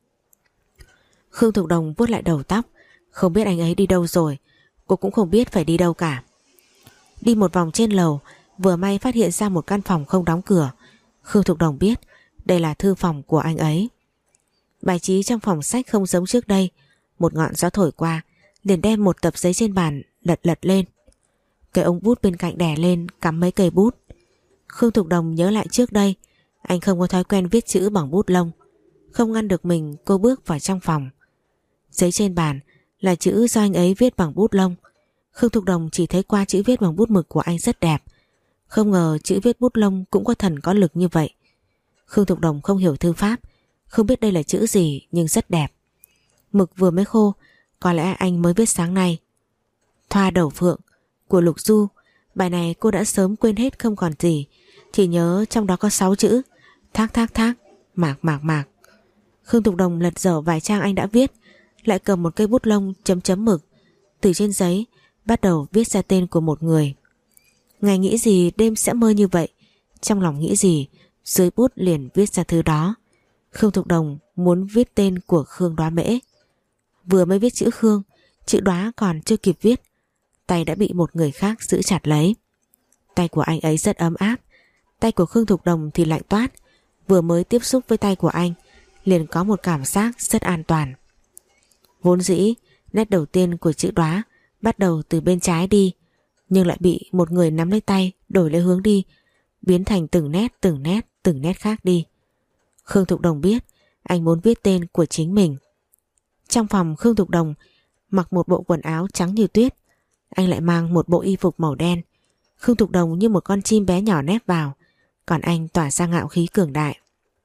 Khương Thục Đồng vuốt lại đầu tóc, không biết anh ấy đi đâu rồi. Cô cũng không biết phải đi đâu cả. Đi một vòng trên lầu, vừa may phát hiện ra một căn phòng không đóng cửa. Khương Thục Đồng biết đây là thư phòng của anh ấy. Bài trí trong phòng sách không giống trước đây. Một ngọn gió thổi qua liền đem một tập giấy trên bàn lật lật lên. Cái ống bút bên cạnh đè lên cắm mấy cây bút. Khương Thục Đồng nhớ lại trước đây anh không có thói quen viết chữ bằng bút lông. Không ngăn được mình, cô bước vào trong phòng. Giấy trên bàn là chữ do anh ấy viết bằng bút lông. Khương Thục Đồng chỉ thấy qua chữ viết bằng bút mực của anh rất đẹp. Không ngờ chữ viết bút lông cũng có thần có lực như vậy. Khương Thục Đồng không hiểu thư pháp, không biết đây là chữ gì nhưng rất đẹp. Mực vừa mới khô, có lẽ anh mới viết sáng nay. Thoa đầu phượng của Lục Du. Bài này cô đã sớm quên hết không còn gì, chỉ nhớ trong đó có sáu chữ: thác thác thác, mạc mạc mạc. Khương Thục Đồng lật dở vài trang anh đã viết, lại cầm một cây bút lông chấm chấm mực, từ trên giấy bắt đầu viết ra tên của một người. Ngày nghĩ gì đêm sẽ mơ như vậy, trong lòng nghĩ gì dưới bút liền viết ra thứ đó. Khương Thục Đồng muốn viết tên của Khương Đoá Mễ. Vừa mới viết chữ Khương, chữ Đoá còn chưa kịp viết, tay đã bị một người khác giữ chặt lấy. Tay của anh ấy rất ấm áp, tay của Khương Thục Đồng thì lạnh toát. Vừa mới tiếp xúc với tay của anh liền có một cảm giác rất an toàn. Vốn dĩ nét đầu tiên của chữ Đoá bắt đầu từ bên trái đi, nhưng lại bị một người nắm lấy tay đổi lấy hướng đi, biến thành từng nét từng nét từng nét khác đi. Khương Thục Đồng biết anh muốn viết tên của chính mình. Trong phòng Khương Thục Đồng mặc một bộ quần áo trắng như tuyết, anh lại mang một bộ y phục màu đen. Khương Thục Đồng như một con chim bé nhỏ nép vào, còn anh tỏa ra ngạo khí cường đại.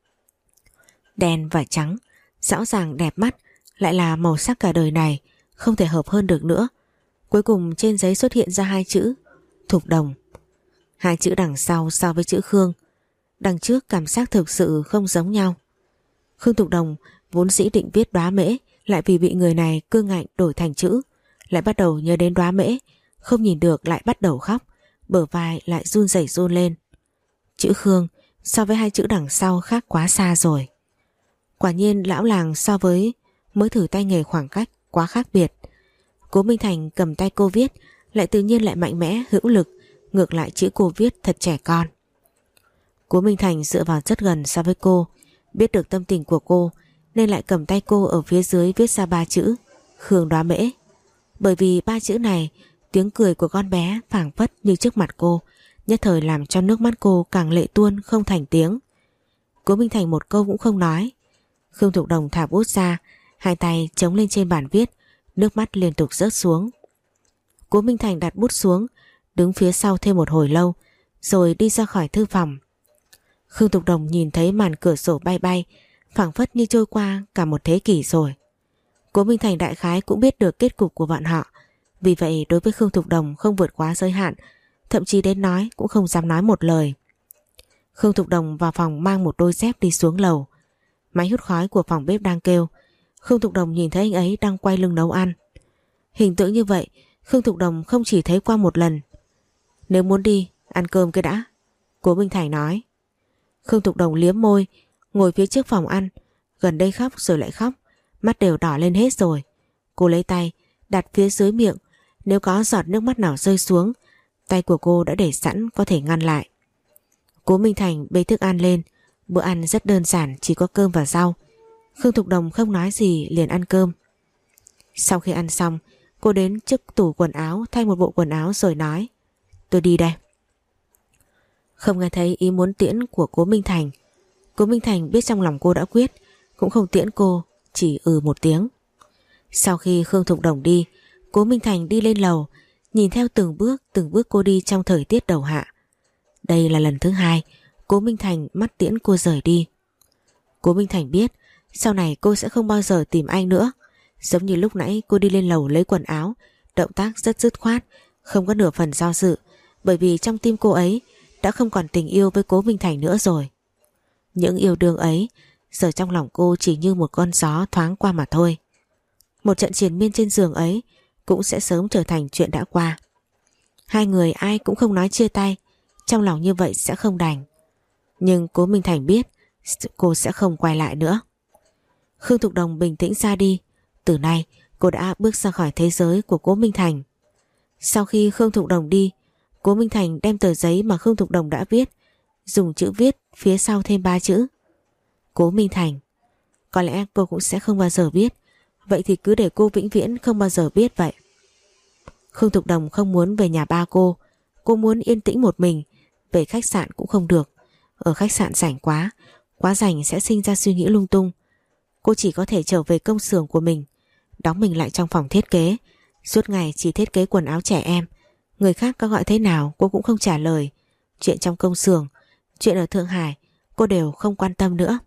Đen và trắng, rõ ràng đẹp mắt, lại là màu sắc cả đời này không thể hợp hơn được nữa. Cuối cùng trên giấy xuất hiện ra hai chữ Thục Đồng. Hai chữ đằng sau so với chữ Khương, đằng trước cảm giác thực sự không giống nhau. Khương Thục Đồng vốn dĩ định viết Đóa Mễ, lại vì bị người này cương ngạnh đổi thành chữ, lại bắt đầu nhớ đến Đóa Mễ, không nhìn được lại bắt đầu khóc, bờ vai lại run rẩy run lên. Chữ Khương so với hai chữ đằng sau khác quá xa rồi. Quả nhiên lão làng so với mới thử tay nghề khoảng cách quá khác biệt. Cố Minh Thành cầm tay cô viết, lại tự nhiên lại mạnh mẽ hữu lực, ngược lại chữ cô viết thật trẻ con. Cố Minh Thành dựa vào rất gần so với cô, biết được tâm tình của cô nên lại cầm tay cô ở phía dưới viết ra ba chữ Khương Đóa Mễ. Bởi vì ba chữ này, tiếng cười của con bé phảng phất như trước mặt cô, nhất thời làm cho nước mắt cô càng lệ tuôn không thành tiếng. Cố Minh Thành một câu cũng không nói. Khương Thục Đồng thả bút ra, hai tay chống lên trên bàn viết, nước mắt liên tục rớt xuống. Cố Minh Thành đặt bút xuống, đứng phía sau thêm một hồi lâu, rồi đi ra khỏi thư phòng. Khương Thục Đồng nhìn thấy màn cửa sổ bay bay, phảng phất như trôi qua cả một thế kỷ rồi. Cố Minh Thành đại khái cũng biết được kết cục của bọn họ, vì vậy đối với Khương Thục Đồng không vượt quá giới hạn, thậm chí đến nói cũng không dám nói một lời. Khương Thục Đồng vào phòng mang một đôi dép đi xuống lầu. Máy hút khói của phòng bếp đang kêu. Khương Thục Đồng nhìn thấy anh ấy đang quay lưng nấu ăn. Hình tượng như vậy Khương Thục Đồng không chỉ thấy qua một lần. Nếu muốn đi, ăn cơm cái đã, Cố Minh Thành nói. Khương Thục Đồng liếm môi, ngồi phía trước phòng ăn, gần đây khóc rồi lại khóc, mắt đều đỏ lên hết rồi. Cô lấy tay đặt phía dưới miệng, nếu có giọt nước mắt nào rơi xuống, tay của cô đã để sẵn có thể ngăn lại. Cố Minh Thành bê thức ăn lên, bữa ăn rất đơn giản, chỉ có cơm và rau. Khương Thục Đồng không nói gì liền ăn cơm. Sau khi ăn xong, cô đến trước tủ quần áo thay một bộ quần áo rồi nói, tôi đi đây. Không nghe thấy ý muốn tiễn của Cố Minh Thành. Cố Minh Thành biết trong lòng cô đã quyết, cũng không tiễn cô, chỉ ừ một tiếng. Sau khi Khương Thục Đồng đi, Cố Minh Thành đi lên lầu, nhìn theo từng bước từng bước cô đi trong thời tiết đầu hạ. Đây là lần thứ hai Cố Minh Thành mắt tiễn cô rời đi. Cố Minh Thành biết sau này cô sẽ không bao giờ tìm anh nữa. Giống như lúc nãy cô đi lên lầu lấy quần áo, động tác rất dứt khoát, không có nửa phần do dự, bởi vì trong tim cô ấy đã không còn tình yêu với Cố Minh Thành nữa rồi. Những yêu đương ấy giờ trong lòng cô chỉ như một con gió thoáng qua mà thôi. Một trận triền miên trên giường ấy cũng sẽ sớm trở thành chuyện đã qua. Hai người ai cũng không nói chia tay, trong lòng như vậy sẽ không đành. Nhưng Cố Minh Thành biết cô sẽ không quay lại nữa. Khương Thục Đồng bình tĩnh ra đi. Từ nay cô đã bước ra khỏi thế giới của Cố Minh Thành. Sau khi Khương Thục Đồng đi, Cố Minh Thành đem tờ giấy mà Khương Thục Đồng đã viết, dùng chữ viết phía sau thêm ba chữ Cố Minh Thành. Có lẽ cô cũng sẽ không bao giờ biết, vậy thì cứ để cô vĩnh viễn không bao giờ biết vậy. Khương Thục Đồng không muốn về nhà ba cô. Cô muốn yên tĩnh một mình. Về khách sạn cũng không được, ở khách sạn rảnh quá, quá rảnh sẽ sinh ra suy nghĩ lung tung. Cô chỉ có thể trở về công xưởng của mình, đóng mình lại trong phòng thiết kế, suốt ngày chỉ thiết kế quần áo trẻ em. Người khác có gọi thế nào cô cũng không trả lời. Chuyện trong công xưởng, chuyện ở Thượng Hải cô đều không quan tâm nữa.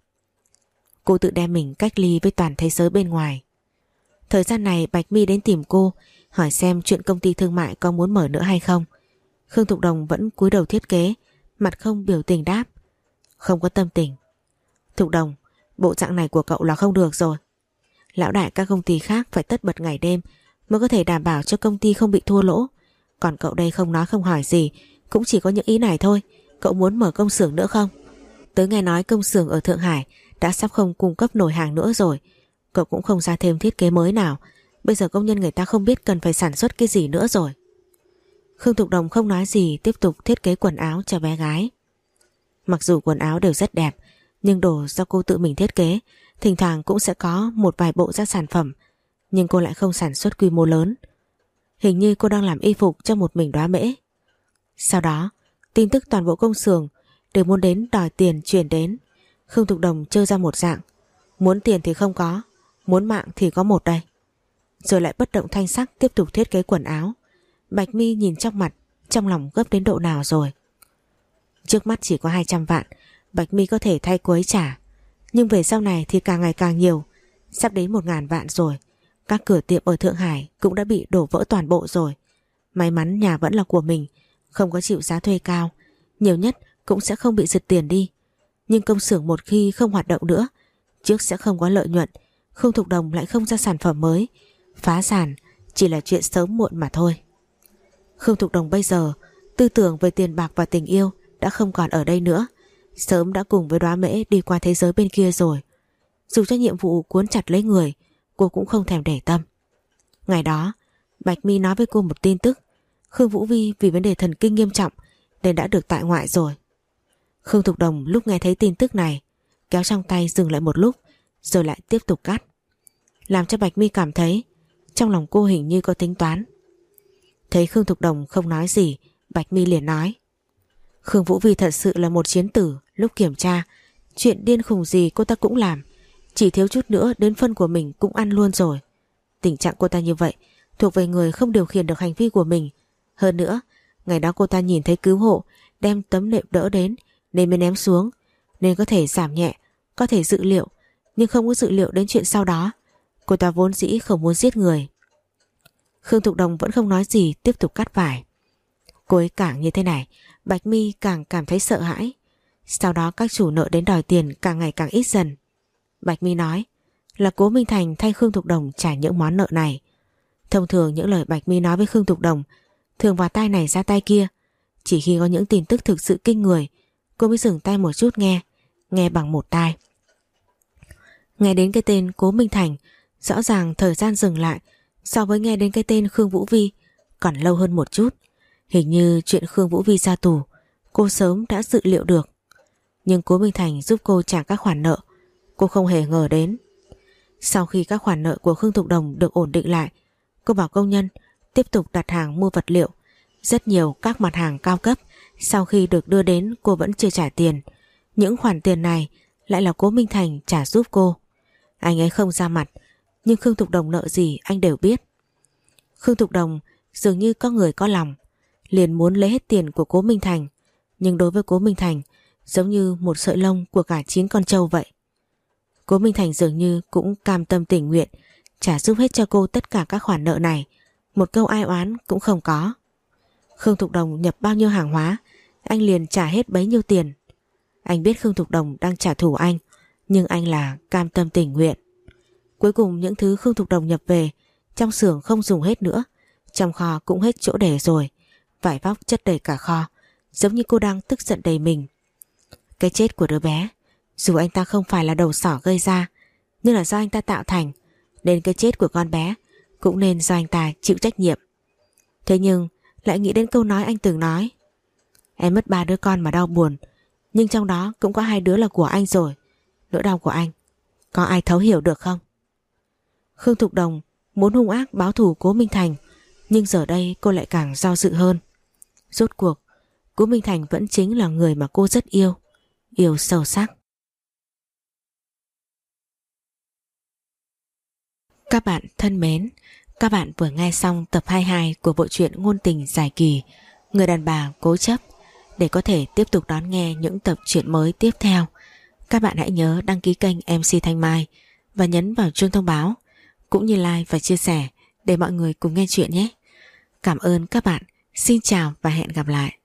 Cô tự đem mình cách ly với toàn thế giới bên ngoài. Thời gian này Bạch My đến tìm cô, hỏi xem chuyện công ty thương mại có muốn mở nữa hay không. Khương Thục Đồng vẫn cúi đầu thiết kế, mặt không biểu tình đáp, không có tâm tình. Thục Đồng, bộ dạng này của cậu là không được rồi. Lão đại các công ty khác phải tất bật ngày đêm mới có thể đảm bảo cho công ty không bị thua lỗ. Còn cậu đây không nói không hỏi gì, cũng chỉ có những ý này thôi. Cậu muốn mở công xưởng nữa không? Tớ nghe nói công xưởng ở Thượng Hải đã sắp không cung cấp nổi hàng nữa rồi. Cậu cũng không ra thêm thiết kế mới nào. Bây giờ công nhân người ta không biết cần phải sản xuất cái gì nữa rồi. Khương Thục Đồng không nói gì, tiếp tục thiết kế quần áo cho bé gái. Mặc dù quần áo đều rất đẹp, nhưng đồ do cô tự mình thiết kế, thỉnh thoảng cũng sẽ có một vài bộ ra sản phẩm, nhưng cô lại không sản xuất quy mô lớn. Hình như cô đang làm y phục cho một mình Đóa Mễ. Sau đó, tin tức toàn bộ công xưởng đều muốn đến đòi tiền chuyển đến. Khương Thục Đồng chơi ra một dạng, muốn tiền thì không có, muốn mạng thì có một đây. Rồi lại bất động thanh sắc tiếp tục thiết kế quần áo. Bạch My nhìn trong mặt, trong lòng gấp đến độ nào rồi. Trước mắt chỉ có hai trăm vạn, Bạch My có thể thay cô ấy trả, nhưng về sau này thì càng ngày càng nhiều, sắp đến một ngàn vạn rồi. Các cửa tiệm ở Thượng Hải cũng đã bị đổ vỡ toàn bộ rồi. May mắn nhà vẫn là của mình, không có chịu giá thuê cao, nhiều nhất cũng sẽ không bị giật tiền đi. Nhưng công xưởng một khi không hoạt động nữa, trước sẽ không có lợi nhuận, Khương Thục Đồng lại không ra sản phẩm mới, phá sản chỉ là chuyện sớm muộn mà thôi. Khương Thục Đồng bây giờ tư tưởng về tiền bạc và tình yêu đã không còn ở đây nữa, sớm đã cùng với Đóa Mễ đi qua thế giới bên kia rồi. Dù cho nhiệm vụ cuốn chặt lấy người, cô cũng không thèm để tâm. Ngày đó Bạch Mi nói với cô một tin tức, Khương Vũ Vi vì vấn đề thần kinh nghiêm trọng nên đã được tại ngoại rồi. Khương Thục Đồng lúc nghe thấy tin tức này, kéo trong tay dừng lại một lúc rồi lại tiếp tục cắt, làm cho Bạch Mi cảm thấy trong lòng cô hình như có tính toán. Thấy Khương Thục Đồng không nói gì, Bạch Mi liền nói: Khương Vũ Vi thật sự là một chiến tử, lúc kiểm tra chuyện điên khùng gì cô ta cũng làm, chỉ thiếu chút nữa đến phân của mình cũng ăn luôn rồi. Tình trạng cô ta như vậy thuộc về người không điều khiển được hành vi của mình. Hơn nữa, ngày đó cô ta nhìn thấy cứu hộ đem tấm nệm đỡ đến nên mới ném xuống, nên có thể giảm nhẹ, có thể dự liệu, nhưng không có dự liệu đến chuyện sau đó. Cô ta vốn dĩ không muốn giết người. Khương Thục Đồng vẫn không nói gì, tiếp tục cắt vải. Cô ấy càng như thế này, Bạch Mi càng cảm thấy sợ hãi. Sau đó các chủ nợ đến đòi tiền càng ngày càng ít dần. Bạch Mi nói là Cố Minh Thành thay Khương Thục Đồng trả những món nợ này. Thông thường những lời Bạch Mi nói với Khương Thục Đồng thường vào tai này ra tai kia, chỉ khi có những tin tức thực sự kinh người cô mới dừng tay một chút nghe, nghe bằng một tai. Nghe đến cái tên Cố Minh Thành, rõ ràng thời gian dừng lại so với nghe đến cái tên Khương Vũ Vi còn lâu hơn một chút. Hình như chuyện Khương Vũ Vi ra tù cô sớm đã dự liệu được. Nhưng Cố Minh Thành giúp cô trả các khoản nợ, cô không hề ngờ đến. Sau khi các khoản nợ của Khương Thục Đồng được ổn định lại, cô bảo công nhân tiếp tục đặt hàng mua vật liệu. Rất nhiều các mặt hàng cao cấp sau khi được đưa đến cô vẫn chưa trả tiền. Những khoản tiền này lại là Cố Minh Thành trả giúp cô. Anh ấy không ra mặt, nhưng Khương Thục Đồng nợ gì anh đều biết. Khương Thục Đồng dường như có người có lòng, liền muốn lấy hết tiền của Cố Minh Thành, nhưng đối với Cố Minh Thành giống như một sợi lông của cả chín con trâu vậy. Cố Minh Thành dường như cũng cam tâm tình nguyện trả giúp hết cho cô tất cả các khoản nợ này, một câu ai oán cũng không có. Khương Thục Đồng nhập bao nhiêu hàng hóa, anh liền trả hết bấy nhiêu tiền. Anh biết Khương Thục Đồng đang trả thù anh, nhưng anh là cam tâm tình nguyện. Cuối cùng những thứ Khương Thục Đồng nhập về, trong xưởng không dùng hết nữa, trong kho cũng hết chỗ để rồi, vải vóc chất đầy cả kho, giống như cô đang tức giận đầy mình. Cái chết của đứa bé, dù anh ta không phải là đầu sỏ gây ra, nhưng là do anh ta tạo thành, nên cái chết của con bé cũng nên do anh ta chịu trách nhiệm. Thế nhưng lại nghĩ đến câu nói anh từng nói: em mất ba đứa con mà đau buồn, nhưng trong đó cũng có hai đứa là của anh rồi. Nỗi đau của anh có ai thấu hiểu được không? Khương Thục Đồng muốn hung ác báo thù Cố Minh Thành, nhưng giờ đây cô lại càng do dự hơn. Rốt cuộc Cố Minh Thành vẫn chính là người mà cô rất yêu, yêu sâu sắc. Các bạn thân mến, các bạn vừa nghe xong tập hai mươi hai của bộ truyện ngôn tình dài kỳ Người đàn bà cố chấp. Để có thể tiếp tục đón nghe những tập truyện mới tiếp theo, các bạn hãy nhớ đăng ký kênh em xê Thanh Mai và nhấn vào chuông thông báo, cũng như like và chia sẻ để mọi người cùng nghe chuyện nhé. Cảm ơn các bạn. Xin chào và hẹn gặp lại.